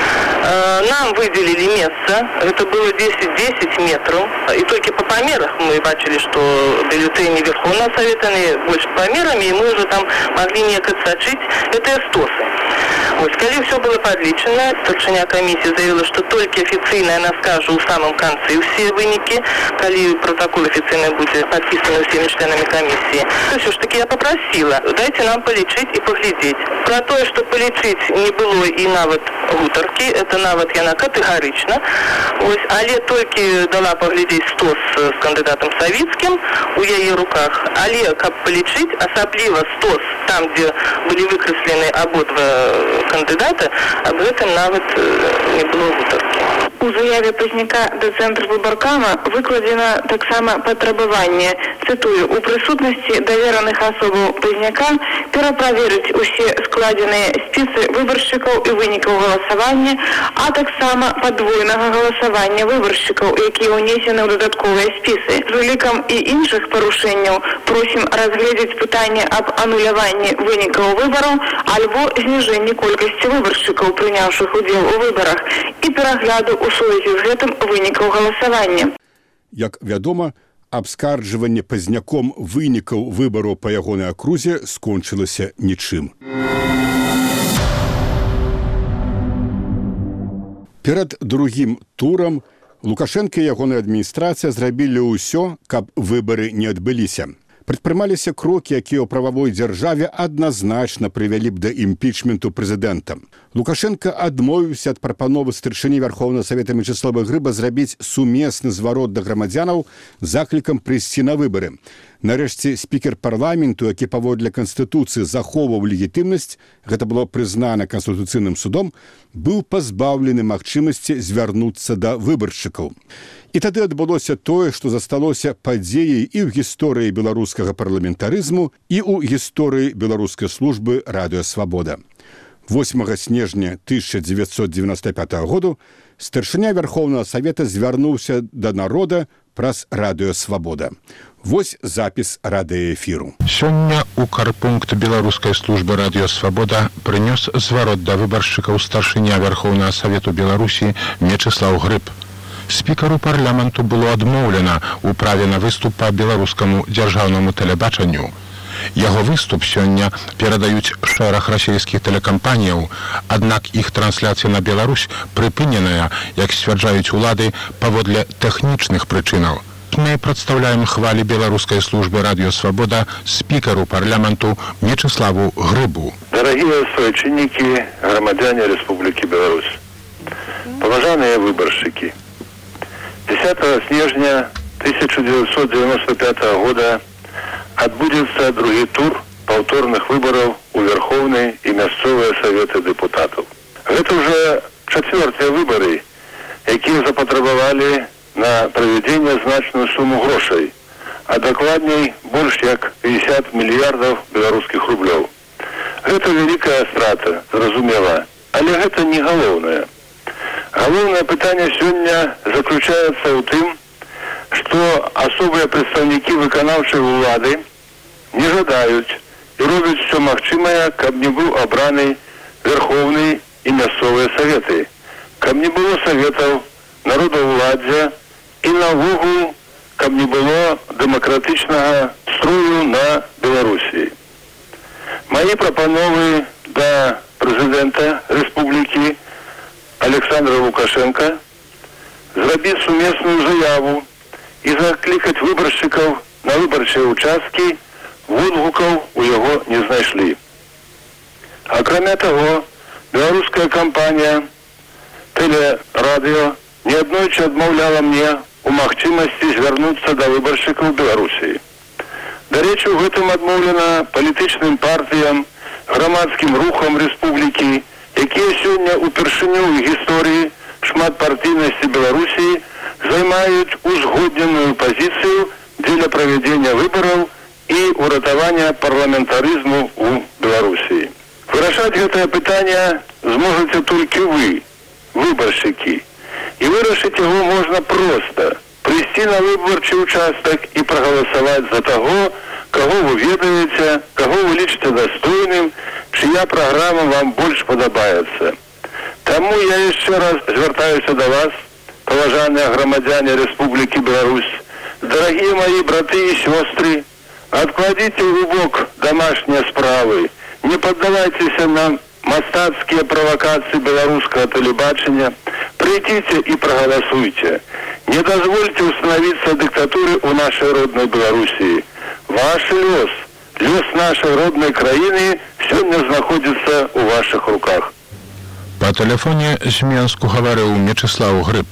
Нам выделили место, это было 10 метров, и только по померах мы бачили, что бюллетени Верховного Совета больше померами, и мы уже там могли некое сочить, это эстосы. Вот, когда все было подличено, старшиня комиссии заявила, что только официально она скажет в самом конце все выники, когда протокол официально будет подписан всеми членами комиссии. Все-таки я попросила, дайте нам полечить и поглядеть. Про то, что полечить не было и навод гутарки, это навод яна категорично. Ось, але только дала поглядеть стос с кандидатом Савицким у яе руках, але как полечить, особливо стос там, где были выкреслены ободва кандидата, об этом навод не было гутарки. У заяве Пазняка до Цэнтра выбаркама выкладзена таксама патрабаванне, цытую, у прысутнасці давераных асобаў Пазняка пераправерыць усе складзеныя спісы выбаршчыкаў і вынікаў галасавання, а таксама падвойнага галасавання выбаршчыкаў, якія ўнесены ў дадатковыя спісы. З улікам і іншых парушэнняў просім разгледзець пытанне аб ануляванні вынікаў выбараў альбо зніжэнні колькасці выбаршчыкаў, прыняўшых удзел у выбарах, і перагляду ў сувязі з гэтым вынікаў галасавання. Як вядома, абскарджванне Пазняком вынікаў выбараў па ягонай акрузе скончылася нічым. Перад другім турам Лукашенко і ягоная адміністрацыя зрабілі ўсё, каб выбары не адбыліся. Прадпрымаліся крокі, якія ў прававой дзяржаве адназначна прывялі б да імпічменту прэзідэнта. Лукашенко адмовіўся ад прапановы старшыні Верховнага Совета Мячеслава Грыба зрабіць сумесны зварот да грамадзянаў з заклікам прыйсці на выбары. Нарэшце, спікер парламенту, які паводле Канстытуцыі захоўваў легітымнасць, гэта было прызнана Канстытуцыйным судом, быў пазбаўлены магчымасці звярнуцца да выбаршчыкаў. І тады адбылося тое, што засталося падзеяй і ў гісторыі беларускага парламентарызму, і ў гісторыі беларускай службы «Радыё Свабода». 8 снежня 1995 году старшыня Верховнага Совета звярнуўся да народа праз «Радыё Свабода». Вось запіс радыёэфіру. Сёння ў карпункт беларускай службы радыёсвабода прынёс зварот да выбаршчыкаў старшыня Верхоўнага Савету Беларусі Мечыслаў Грыб. Спікару парламенту было адмоўлена ў праве на выступ па беларускаму дзяржаўнаму тэлебачанню. Яго выступ сёння перадаюць шэраг расійскіх тэлекампаніяў, аднак іх трансляцыя на Беларусь прыпыненая, як сцвярджаюць улады, паводле тэхнічных прычынаў. Мы прадстаўляем хвалі беларускай службы радыёсвабода спікару парламенту Мечыславу Грыбу. Дарагія суайчыннікі, грамадзяне Рэспублікі Беларусь, паважаныя выбаршчыкі, 10 снежня 1995 года адбудзецца другі тур паўторных выбараў у Верхоўны і мясцовыя саветы дэпутатаў. Гэта ўжо чацвёртыя выбары, якія запатрабавалі на правядзенне значную суму грошай, а дакладней больш як 50 мільярдаў беларускіх рублёў. Гэта вялікая страта, зразумела, але гэта не галоўнае. Галоўнае пытанне сёння заключаецца ў тым, што асобыя прадстаўнікі выканаўчай улады не жадаюць і робяць усё магчымае, каб не быў абраны Верхоўны і мясцовыя саветы, каб не было саветаў народаўладдзя і наогул, каб не было дэмакратычнага строю на Беларусі. Мае прапановы да прэзідэнта рэспублікі Александра Лукашенка зрабіць сумесную заяву і заклікаць выбаршчыкаў на выбарчыя ўчасткі, водгукаў у яго не знайшлі. Акрамя таго, беларуская кампанія «Тэлерадыё» неаднойчы адмаўляла мне у магчымасці звярнуцца да выбаршчыкаў Беларусі. Дарэчы, у гэтым адмоўлена палітычным партыям, грамадскім рухам рэспублікі, якія сёння ўпершыню ў гісторыі шматпартыйнасці Беларусі займаюць узгодненую пазіцыю дзеля правядзення выбараў і ўратавання парламентарызму ў Беларусі. Вырашаць гэтае пытанне зможаце толькі вы, выбаршчыкі. І вырашыць яго можна проста. Прыйсці на выбарчы ўчастак і прагаласаваць за таго, каго вы ведаеце, каго вы лічыце дастойным, чыя праграма вам больш падабаецца. Таму я яшчэ раз звяртаюся да вас, паважаныя грамадзяне Рэспублікі Беларусь, дарагія маі браты і сёстры, адкладзіце ў бок дамашнія справы, не паддавайцеся на мастацкія правакацыі беларускага тэлебачання, прыйдзіце і прагаласуйце. Не дазвольце ўстанавіцца дыктатуры ў нашай роднай Беларусі. Ваш лёс, лёс нашай роднай краіны сёння знаходзіцца ў вашых руках. Па тэлефоне з Менску гаварыў Мечыслаў Грыб.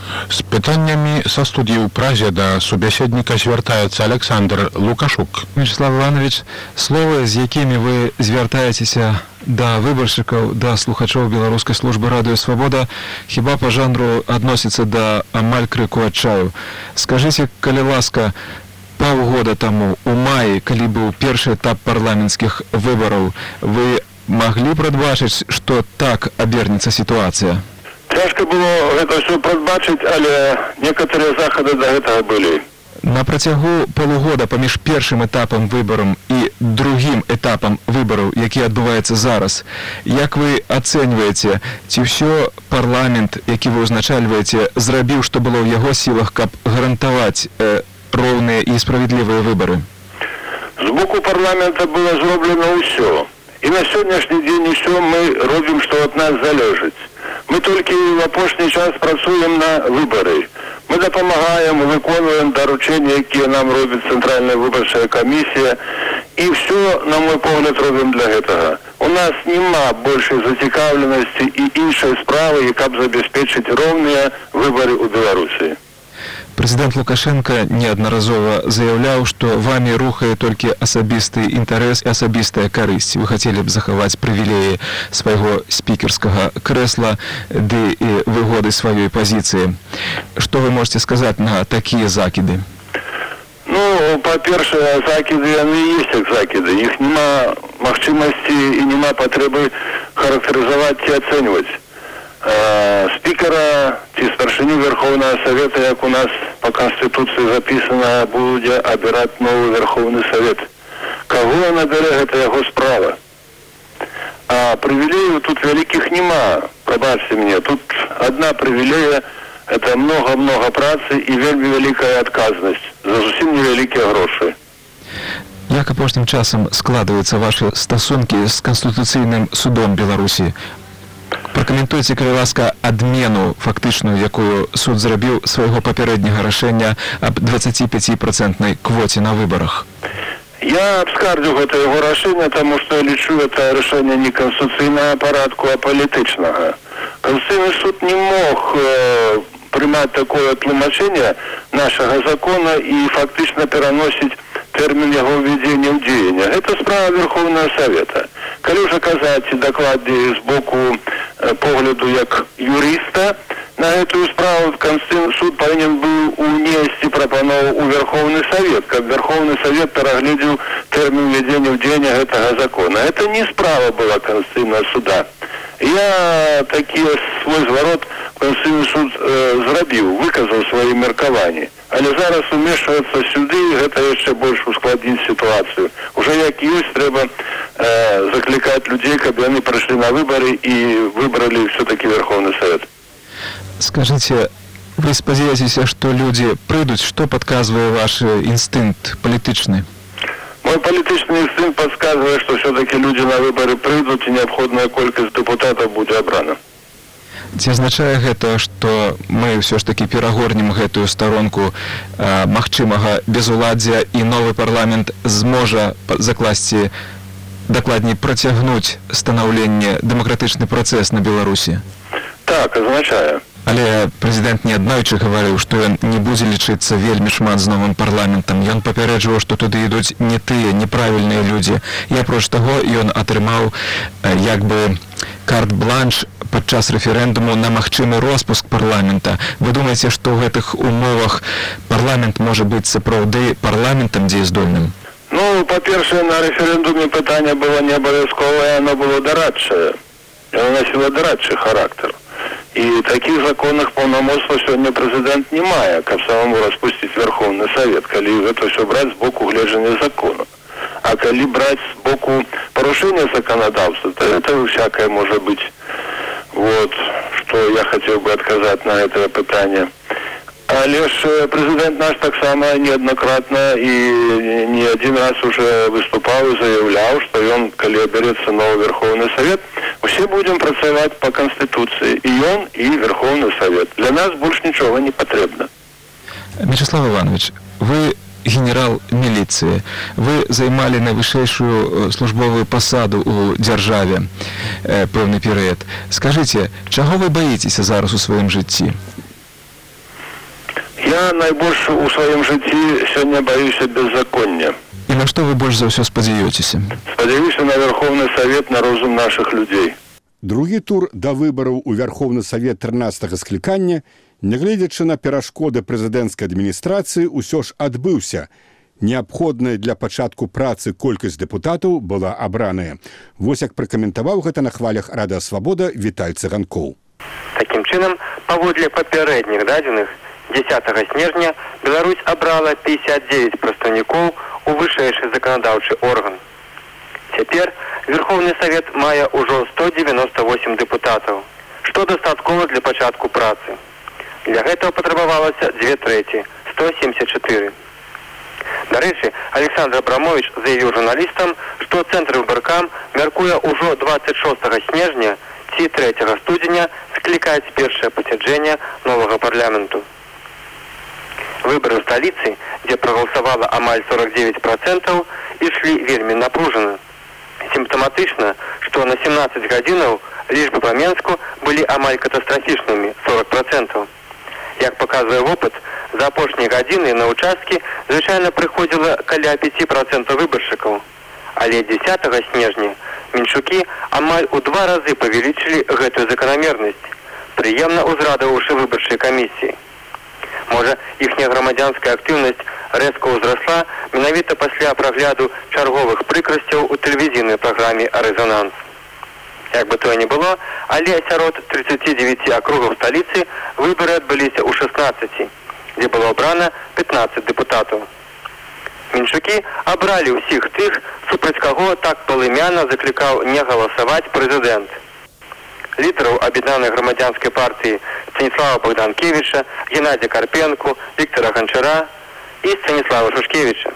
З пытаннямі са студіі ў Празе да субяседніка звяртаецца Александр Лукашук. Мечыслав Иванович, словы, з якімі вы звяртаецеся да выбаршчыкаў, да слухачоў беларускай службы радыёсвабода, хіба па жанру адносіцца да амаль крыку адчаю. Скажыце, калі ласка, паўгода таму, у маі, калі быў першы этап парламенцкіх выбараў, вы маглі прадбачыць, што так абернецца сітуацыя? Цяжка было гэта ўсё прадбачыць, але некаторыя захады да гэтага былі. На працягу полугода паміж першым этапам выбарам і другім этапам выбараў, які адбываецца зараз, як вы ацэньваеце, ці ўсё парламент, які вы ўзначальваеце, зрабіў, што было ў яго сілах, каб гарантаваць роўныя і справядлівыя выбары? З боку парламента было зроблена ўсё. І на сённяшні дзень усё мы робім, што ад нас залежыць. Мы толькі в апошні час працуем на выбары. Мы дапамагаем, выконваем даручэнні, якія нам робіць Цэнтральная выбарчая камісія, і ўсё, на мой погляд, робім для гэтага. У нас няма большай зацікаўленасці і іншай справы, каб забяспечыць роўныя выбары ў Беларусі. Президент Лукашенко неаднаразова заяўляў, што вамі рухае толькі асабісты інтарэс і асабістая карысць. Вы хацелі б захаваць прывілеі свайго спікерскага крэсла ды і выгоды сваёй пазіцыі. Што вы можете сказаць на такія закіды? Ну, па-першае, закіды, яны і ёсць як закіды. Іх няма магчымасці і няма патрэбы характарызаваць ці ацэньваць. Спікера ці старшыня старшыню Верховного Совета, як у нас по Конституции записано, будет обирать новый Верховный Совет. Кого он обере, это его справа. А привилеев тут великих нема, пробачьте мне. Тут одна привилея – это много-много працы и вельми великая отказность за зусім невеликие гроши. Як апошнім часам складаюцца ваши стасункі з Канстытуцыйным судом Беларусі? Пракаментуйце, калі ласка, адмену фактычную, якую суд зрабіў свайго папярэдняга рашэння аб 25% квоце на выбарах. Я абскардзю гэта яго рашэнне, таму што я лічу это рашэнне не канстытуцыйнага парадку, а палітычнага. Конституционный суд не мог прымаць такое тлумачэнне нашага закона і фактычна пераносіць тэрмін яго ўвядзення ў дзеянне. Гэта справа Верховного Совета. Калі ўжо казаць дакладней з боку погляду як юрыста, на эту справу Конституционный суд павінен быў унесці прапанову ў Верховный Совет, каб Верховный Совет перагледзеў тэрмін ўвядзення ў дзеянне гэтага закона. Это не справа была Конституционного суда. Я такі свой зварот Конституционный суд зрабіў, выказаў свае меркаванні. Але зараз умешвацца сюды, гэта яшчэ больш ускладніць сітуацыю. Уже як ёсць, трэба заклікаць людзей, каб яны прыйшлі на выбары і выбралі все-таки Верховный Совет. Скажите, вы спадзяецеся, што людзі прыйдуць, што падказвае ваш інстынкт палітычны? Мой палітычны інстынкт подсказывает, что все-таки люди на выборы придут и необходимая колькость депутатов будет обрана. Ці азначае гэта, што мы ўсё ж такі перагорнем гэтую старонку магчымага безуладдзя і новы парламент зможа закласці, дакладней працягнуць станаўленне дэмакратычны працэс на Беларусі? Так, азначае. Але прэзідэнт неаднойчы гаварыў, што ён не будзе лічыцца вельмі шмат з новым парламентам. Ён папярэджваў, што туды ідуць не тыя, неправільныя людзі. І апроч таго, ён атрымаў як бы карт-бланш падчас рэферэндуму на магчымы роспуск парламента. Вы думаеце, што ў гэтых умовах парламент можа быць сапраўды парламентам дзеяздольным? Ну, па-першае, на рэферэндуме пытанне было не абавязковае, оно было дорадчае. Оно носило дорадчы характар. И таких законных полномочий сегодня президент не мае, как самому распустить Верховный Совет, коли это все брать с боку гледжения закона. А коли брать с боку порушения законодавства, то это всякое может быть. Вот, что я хотел бы отказать на это питание. Але ж президент наш так само неоднократно и не один раз уже выступал и заявлял, что он, коли оберется новый Верховный Совет, все будем працевать по Конституции. И он, и Верховный Совет. Для нас больше ничего не потребно. Мячеслав Иванович, вы генерал милиции. Вы займали найвышэйшую службовую посаду у дзяржаве пэўны перыяд. Скажите, чаго вы боитесь зараз у сваім жыцці? Я найбольш у сваім жыцці сёння баюся беззаконня. І на што вы больш за ўсё спадзяёцеся? Спадзяюся на Верховный Совет, на розум наших людзей. Другі тур да выбараў у Верховны Савет 13-га склікання, нягледзячы на перашкоды прэзідэнцкай адміністрацыі, усё ж адбыўся. Неабходная для пачатку працы колькасць дэпутатаў была абраная. Вось як пракаментаваў гэта на хвалях Радыё Свабода Віталь Цыганкоў. Такім чынам, паводле папярэдніх дадзеных, 10 снежня Беларусь абрала 59 прадстаўнікоў у вышэйшы заканадаўчы орган. Цяпер Верховны Совет мае ўжо 198 дэпутатаў, што дастаткова для пачатку працы. Для гэтага патрабавалася 2/3, 174. Дарэчы, Александр Абрамович заявіў журналістам, што Цэнтр выбаркам мяркуе ўжо 26 снежня ці 3 студзеня склікаць першае пасяджэнне новага парламенту. Выборы в столице, где проголосовало амаль 49%, ішлі вельмі напружана. Сімптаматычна, што на 17 гадзінаў лічбы па Менску былі амаль катастрафічнымі 40%. Як паказвае вопыт, за апошнія гадзіны на участкі звычайна прыходзіла каля 5% выбаршчыкаў. Але 10 снежня меншукі амаль у 2 разы павялічылі гэтую заканамернасць, прыемна ўзрадаваўшы выбарчыя камісіі. Можа, іхняя грамадзянская актыўнасць рэзка ўзрасла менавіта пасля прагляду чарговых прыкрасцяў у тэлевізійнай праграме «Рэзананс». Як бы то ни было, але сярод 39 округов столицы выборы отбылись у 16, где было обрано 15 депутатов. Меншукі абралі ўсіх тых, супраць каго так палымяна заклікаў не галасаваць прэзідэнт. Лідараў аб'яднанай грамадзянскай партыі Станіслава Богданкевіча, Геннадзя Карпенку, Віктора Ганчара і Станіслава Шушкевіча.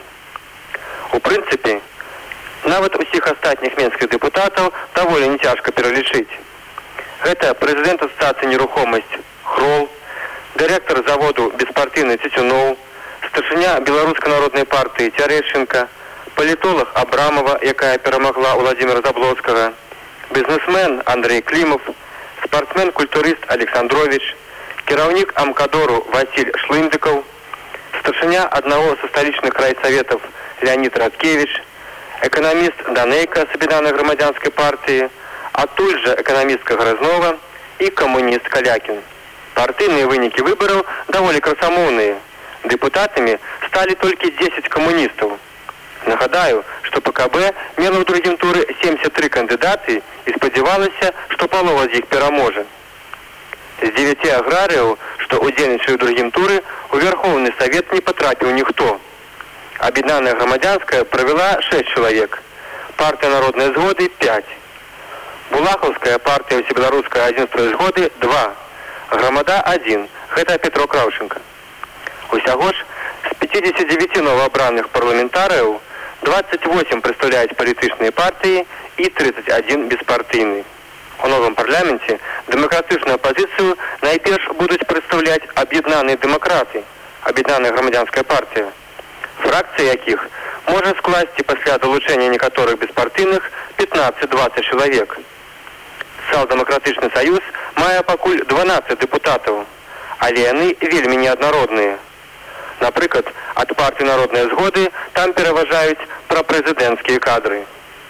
У прынцыпе, нават усіх астатніх менскіх дэпутатаў даволі не цяжка пералічыць. Гэта прэзідэнт асацыяцыі нерухомасць Хрол, дырэктар заводу беспартыйны Цюцюноў, старшыня Беларускай народнай партыі Цярэшчынка, палітолог Абрамова, якая перамагла Владзіміра Заблоцкага, бізнесмен Андрей Клімов, спартсмен-культурыст Александрович, кіраўнік Амкадору Васіль Шлындыкаў, старшыня аднаго са сталічных райсаветаў Леонид Радкевич, эканаміст Данейка з аб'яднанай грамадзянскай партыі, адтуль жа эканамістка Грызнова і камуніст Калякін. Партыйныя вынікі выбараў даволі красамоўныя. Депутатами стали только 10 коммунистов. Нагадаю, что ПКБ мела в другим туре 73 кандидаты и сподевалась, что полова из них пераможа. З 9 аграрыяў, што удзельнічаюць у другім туры, у Верховны Савет не патрапіў ніхто. Аб'яднаная грамадзянская правяла 6 чалавек, партыя народнай згоды 5. Булахаўская партыя ўсебеларускае адзінства згоды 2, грамада 1, гэта Петро Краўченко. Усяго ж з 59 новоабраных парламентарыяў 28 прадстаўляюць палітычныя партыі і 31 беспартыйны. У новым парламенце дэмакратычную апазіцыю найперш будуць прадстаўляць аб'яднаныя дэмакраты, аб'яднаная грамадзянская партыя, фракцыя якіх можа скласці пасля далучэння некаторых беспартыйных 15-20 чалавек. Сацыял-дэмакратычны саюз мае пакуль 12 дэпутатаў, але яны вельмі неаднародныя. Напрыклад, ад партыі народнай згоды там пераважаюць прапрэзідэнцкія кадры.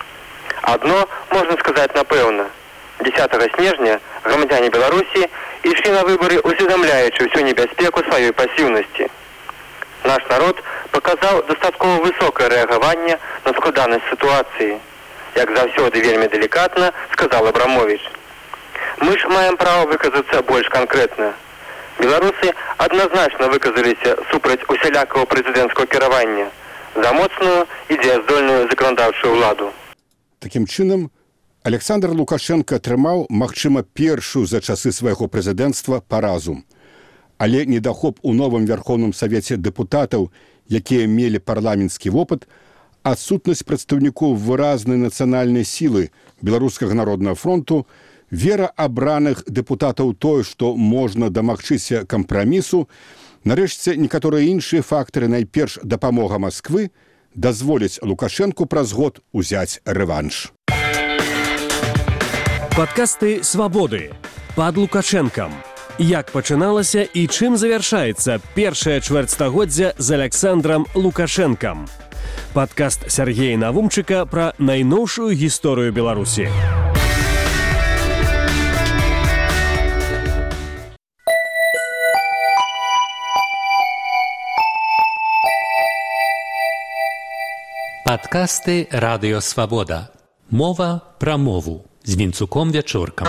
Адно можна сказаць напэўна. 10 снежня грамадзяне Беларусі ішлі на выбары, усведамляючы ўсю небяспеку сваёй пасіўнасці. Наш народ паказаў дастаткова высокае рэагаванне на складанасць сітуацыі. Як заўсёды вельмі далікатна, сказал Абрамович. Мы ж маем права выказацца больш канкрэтна. Беларусы адназначна выказаліся супраць усялякага прэзідэнцкага кіравання за моцную і дзеяздольную заканадаўчую ўладу. Такім чынам, Александр Лукашенко атрымаў, магчыма, першую за часы свайго прэзідэнцтва паразу. Але недахоп у новым Верховным Савеце дэпутатаў, якія мелі парламенцкі вопыт, адсутнасць прадстаўнікоў выразнай нацыянальнай сілы Беларускага народнага фронту, вера абраных дэпутатаў той, што можна дамагчыся кампрамісу, нарэшце некаторыя іншыя фактары, найперш дапамога Масквы, дазволяць Лукашенку праз год узяць рэванш. Падкасты «Свабоды» пад Лукашэнкам. Як пачыналася і чым завяршаецца першае чвэрцьстагоддзя з Александрам Лукашэнкам. Падкаст Сергея Навумчыка пра найноўшую гісторыю Беларусі. Падкасты «Радыё Свабода». Мова пра мову з Вінцуком Вячоркам.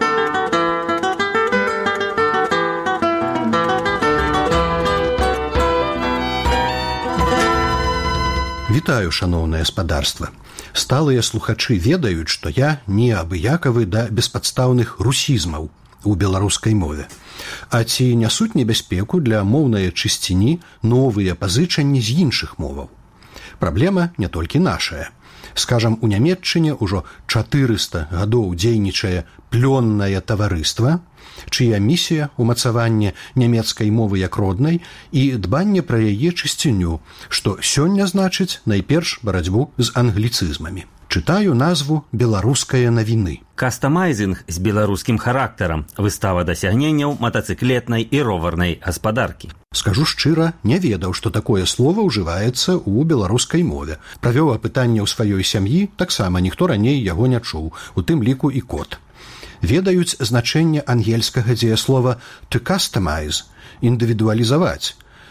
Вітаю, шаноўнае спадарства. Сталыя слухачы ведаюць, што я неабыякавы да беспадстаўных русізмаў у беларускай мове. А ці нясуць небяспеку для моўнай чысціні новыя пазычанні з іншых моваў? Праблема не толькі нашая. Скажам, у Нямецчыне ўжо 400 гадоў дзейнічае плённае таварыства, чыя місія – умацаванне нямецкай мовы як роднай і дбанне пра яе чысціню, што сёння значыць найперш барацьбу з англіцызмамі. Чытаю назву «Беларускае навіны». Кастамайзінг з беларускім характарам, выстава дасягненняў матацыклетнай і роварнай гаспадаркі. Скажу шчыра, не ведаў, што такое слова ўжываецца ў беларускай мове. Правёў апытанне ў сваёй сям'і, таксама ніхто раней яго не чуў, у тым ліку і кот. Ведаюць значэнне ангельскага дзеяслова «to customize» – індывідуалізаваць.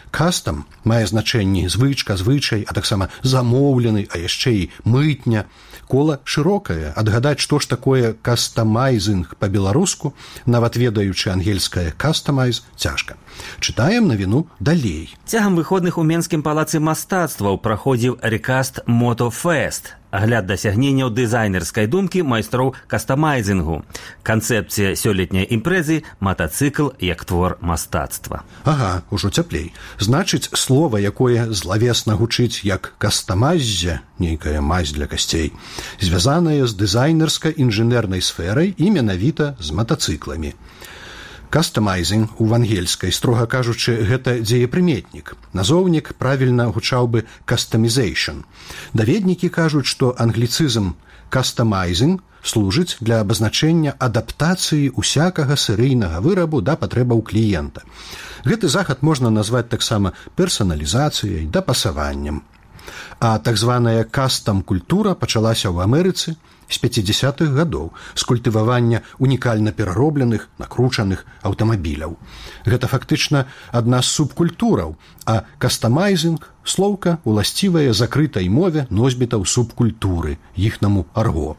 Кастам мае значэнні звычка, звычай, а таксама замоўлены, а яшчэ і мытня. Кола шырокае, адгадаць, што ж такое кастамайзінг па-беларуску, нават ведаючы ангельскае кастамайз, цяжка. Чытаем навіну далей. Цягам выходных у Менскім палацы мастацтваў праходзіў Recast Moto Fest, агляд дасягненняў дызайнерскай думкі майстроў кастамайзінгу. Канцэпцыя сёлетняй імпрэзы – матацыкл як твор мастацтва. Ага, ужо цяплей. Значыць, слова, якое злавесна гучыць як кастамайззе, нейкая мазь для касцей, звязанае з дызайнерска-інжынернай сферай і менавіта з матацыкламі. Кастамайзінг у ангельскай, строга кажучы, гэта дзеепрыметнік. Назоўнік правільна гучаў бы кастамізейшн. Даведнікі кажуць, што англіцызм кастамайзінг служыць для абазначэння адаптацыі усякага серыйнага вырабу да патрэбаў кліента. Гэты захад можна назваць таксама персаналізацыяй, дапасаваннем. А так званая кастам-культура пачалася ў Амерыцы з 50-х гадоў з культывавання унікальна пераробленых, накручаных аўтамабіляў. Гэта фактычна адна з субкультураў, а кастамайзінг – слоўка, уласцівая закрытай мове носьбітаў субкультуры, іхнаму арго.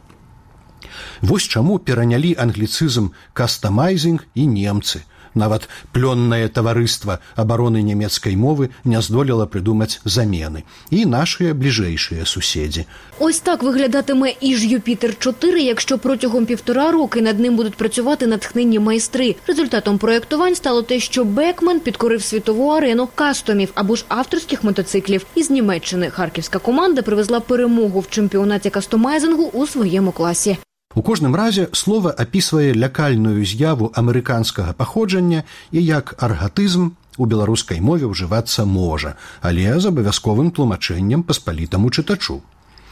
Вось чаму перанялі англіцызм кастамайзінг і немцы. Нават плённае таварыства абароны нямецкай мовы не здолела прыдумаць замены. І нашыя бліжэйшыя суседзі. Ось так виглядатиме і ж Юпітер-4, якщо протягом 1,5 роки над ним будуть працювати натхненні майстри. Результатом проєктувань стало те, що Бекмен підкорив світову арену кастомів або ж авторських мотоциклів. Із Німеччини харківська команда привезла перемогу в чемпіонаті кастомайзингу у своєму класі. У кожным разе слова апісвае лякальную з'яву амерыканскага паходжання і як аргатызм у беларускай мове ўжывацца можа, але з абавязковым тлумачэннем паспалітаму чытачу.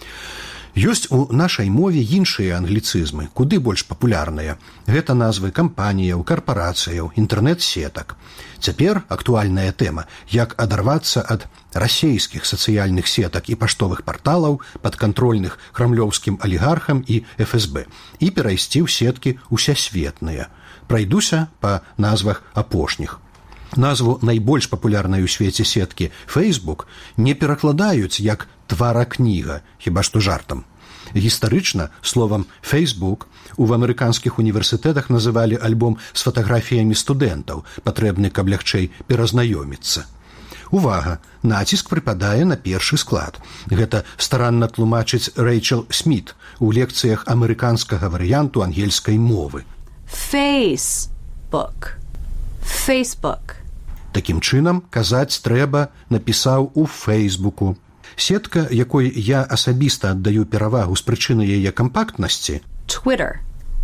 Ёсць у нашай мове іншыя англіцызмы, куды больш папулярныя. Гэта назвы кампаніяў, карпарацыяў, інтэрнэт-сетак. Цяпер актуальная тэма, як адарвацца ад расейскіх сацыяльных сетак і паштовых парталаў, падкантрольных крамлёўскім алігархам і ФСБ, і перайсці ў сеткі усесветныя. Прайдуся па назвах апошніх. Назву найбольш папулярнай у свеце сеткі Facebook не перакладаюць як тваракніга, хіба што жартам. Гістарычна словам Facebook у амерыканскіх універсітэтах называлі альбом з фатаграфіямі студэнтаў, патрэбны, каб лягчэй перазнаёміцца. Увага! Націск прыпадае на першы склад. Гэта старанна тлумачыць Рэйчел Сміт у лекцыях амерыканскага варыянту ангельскай мовы. Facebook. Такім чынам, казаць трэба, напісаў у Фейсбуку. Сетка, якой я асабіста аддаю перавагу з прычыны яе кампактнасці, Twitter.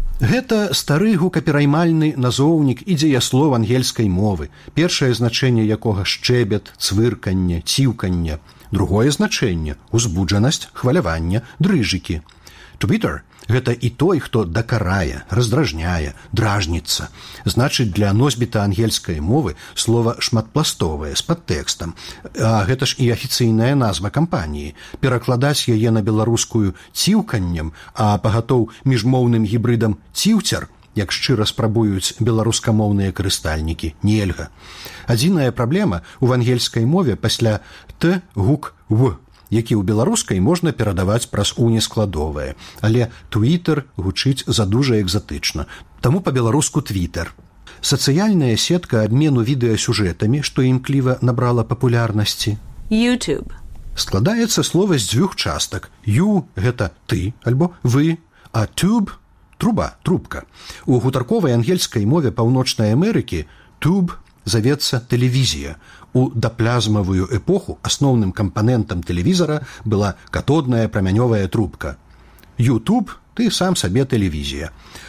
Гэта стары гукапераймальны назоўнік і дзеяслов ангельскай мовы, першае значэнне якога шчэбет, цвырканне, ціўканне, другое значэнне – узбуджанасць, хваляванне, дрыжыкі. Twitter – гэта і той, хто дакарае, раздражняе, дражніцца. Значыць, для носьбіта ангельскай мовы слова шматпластовае, з падтэкстам. А гэта ж і афіцыйная назва кампаніі. Перакладаць яе на беларускую ціўканнем, а пагатоў міжмоўным гібрыдам ціўцер, як шчыра спрабуюць беларускамоўныя карыстальнікі, нельга. Адзіная праблема ў ангельскай мове пасля «т» гук «в», які ў беларускай можна перадаваць праз унескладовае. Але Twitter гучыць задужа экзатычна. Таму па-беларуску Twitter. Сацыяльная сетка абмену відэасюжэтамі, што імкліва набрала папулярнасці. YouTube. Складаецца слова з 2 частак. You – гэта ты, альбо вы, а tube – труба, трубка. У гутарковай ангельскай мове Паўночнай Амерыкі tube завецца тэлевізія. У даплязмавую эпоху асноўным кампанентам тэлевізара была катодная прамянёвая трубка. YouTube – ты сам сабе тэлевізія.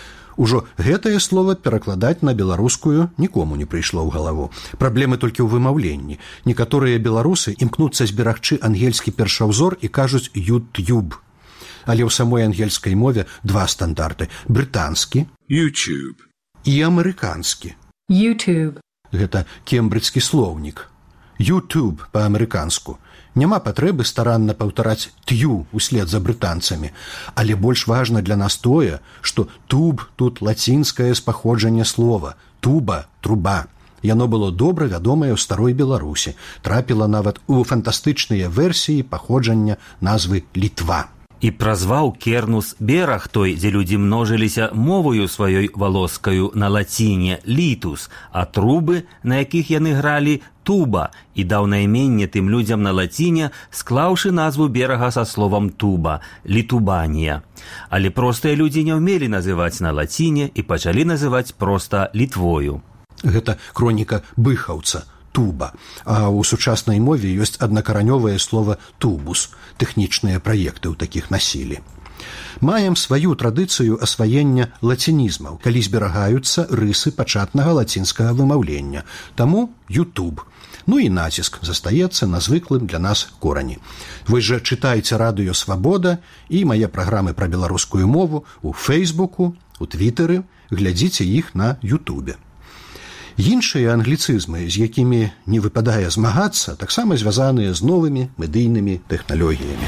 Ужо гэтае слово перакладаць на беларускую нікому не прыйшло ў галаву. Праблемы толькі ў вымаўленні. Некаторыя беларусы імкнуцца зберагчы ангельскі першаўзор і кажуць YouTube. Але ў самой ангельскай мове 2 стандарты – брытанскі YouTube і амерыканскі. YouTube. Гэта кембриджскі слоўнік. YouTube па-амерыканску. Няма патрэбы старанна паўтараць «тю» услед за брытанцамі. Але больш важна для нас тое, што «туб» тут лацінскае з паходжання слова. Туба – труба. Яно было добра вядомае ў старой Беларусі, трапіла нават у фантастычныя версіі паходжання назвы Літва. І празваў Кернус бераг той, дзе людзі множыліся мовою сваёй валоскаю на лаціне літус, а трубы, на якіх яны гралі, туба, і даў найменне тым людзям на лаціне, склаўшы назву берага са словам туба – Літубанія. Але простыя людзі не ўмелі называць на лаціне і пачалі называць проста Літвою. Гэта хроніка быхаўца, туба, а ў сучаснай мове ёсць аднакаранёвае слова тубус, тэхнічныя праекты ў такіх насілі. Маем сваю традыцыю асваення лацінізмаў, калі зберагаюцца рысы пачатнага лацінскага вымаўлення, таму YouTube. Ну і націск застаецца на звыклым для нас корані. Вы жа чытаеце радыё «Свабода» і мае праграмы пра беларускую мову ў Фейсбуку, у Твітэры, глядзіце іх на Ютубе. Іншыя англіцызмы, з якімі не выпадае змагацца, таксама звязаныя з новымі медыйнымі тэхналогіямі.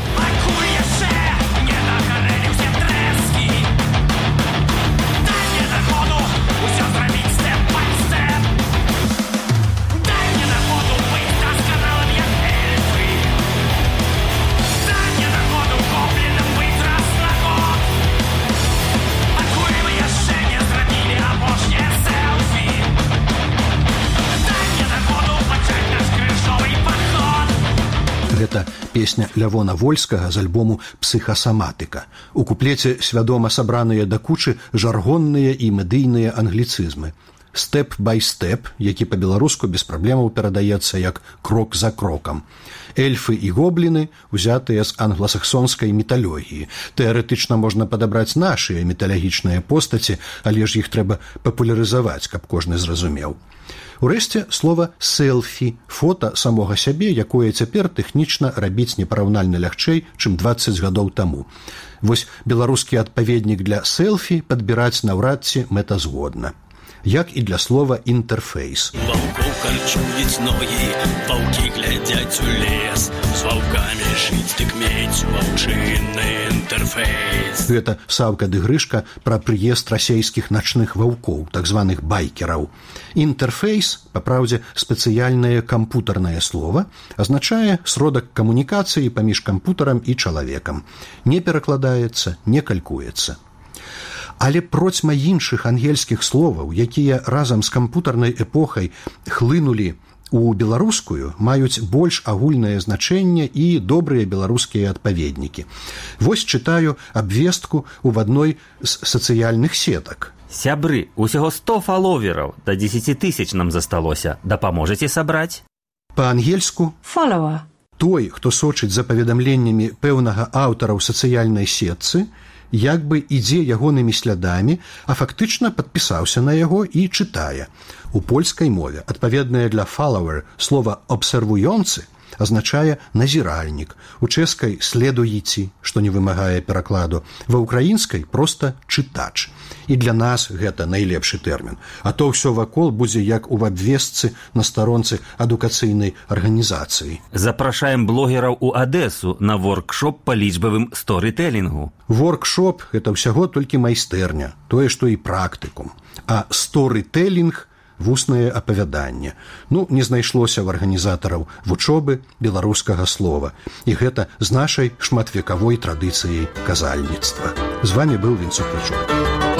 Гэта песня Лявона Вольскага з альбому «Псіхасаматыка». У куплеце свядома сабраныя да кучы жаргонныя і медыйныя англіцызмы. «Степ бай степ», які па-беларуску без праблемаў перадаецца як «крок за крокам». Эльфы і гобліны, узятыя з англасаксонскай міталогіі. Тэарэтычна можна падабраць нашыя міталагічныя постаці, але ж іх трэба папулярызаваць, каб кожны зразумеў. Урэшце, слова «селфі» – фота самога сябе, якое цяпер тэхнічна рабіць непараўнальна лягчэй, чым 20 гадоў таму. Вось беларускі адпаведнік для селфі падбіраць наўрад ці мэтазгодна. Як і для слова «інтэрфейс». Ваўкоў карчуюць ногі, ваўкі глядзяць у лес, з ваўкамі жыць дык мець ваўчынны інтэрфейс. Гэта Саўка ды Грышка пра прыезд расейскіх начных ваўкоў, так званых байкераў. Інтэрфейс, папраўдзе, спецыяльнае кампутарнае слова, азначае сродак камунікацыі паміж кампутарам і чалавекам. Не перакладаецца, не калькуецца. Але процьма іншых ангельскіх словаў, якія разам з кампутарнай эпохай хлынулі у беларускую, маюць больш агульнае значэнне і добрыя беларускія адпаведнікі. Вось чытаю абвестку ў адной з сацыяльных сетак. Сябры, усяго 100 фаловераў, да 10 000 нам засталося. Дапаможаце сабраць? Па-ангельску «Follower». Той, хто сочыць за паведамленнямі пэўнага аўтара ў сацыяльнай сетцы, як бы ідзе ягонымі слядамі, а фактычна падпісаўся на яго і чытае. У польскай мове адпаведнае для «follower» слова «абсервуёнцы» азначае «назіральнік», у чэшскай «следуйці», што не вымагае перакладу, ва ўкраінскай проста «чытач». І для нас гэта найлепшы тэрмін. А то ўсё вакол будзе як у абвестцы на старонцы адукацыйнай арганізацыі. Запрашаем блогераў у Адэсу на воркшоп па лічбавым сторытэлінгу. Воркшоп – гэта ўсяго толькі майстэрня, тое, што і практыкум. А сторытэлінг – вуснае апавяданне. Ну, не знайшлося ў арганізатараў вучобы беларускага слова. І гэта з нашай шматвекавой традыцыяй казальніцтва. З вами быў Вінцук Лічук.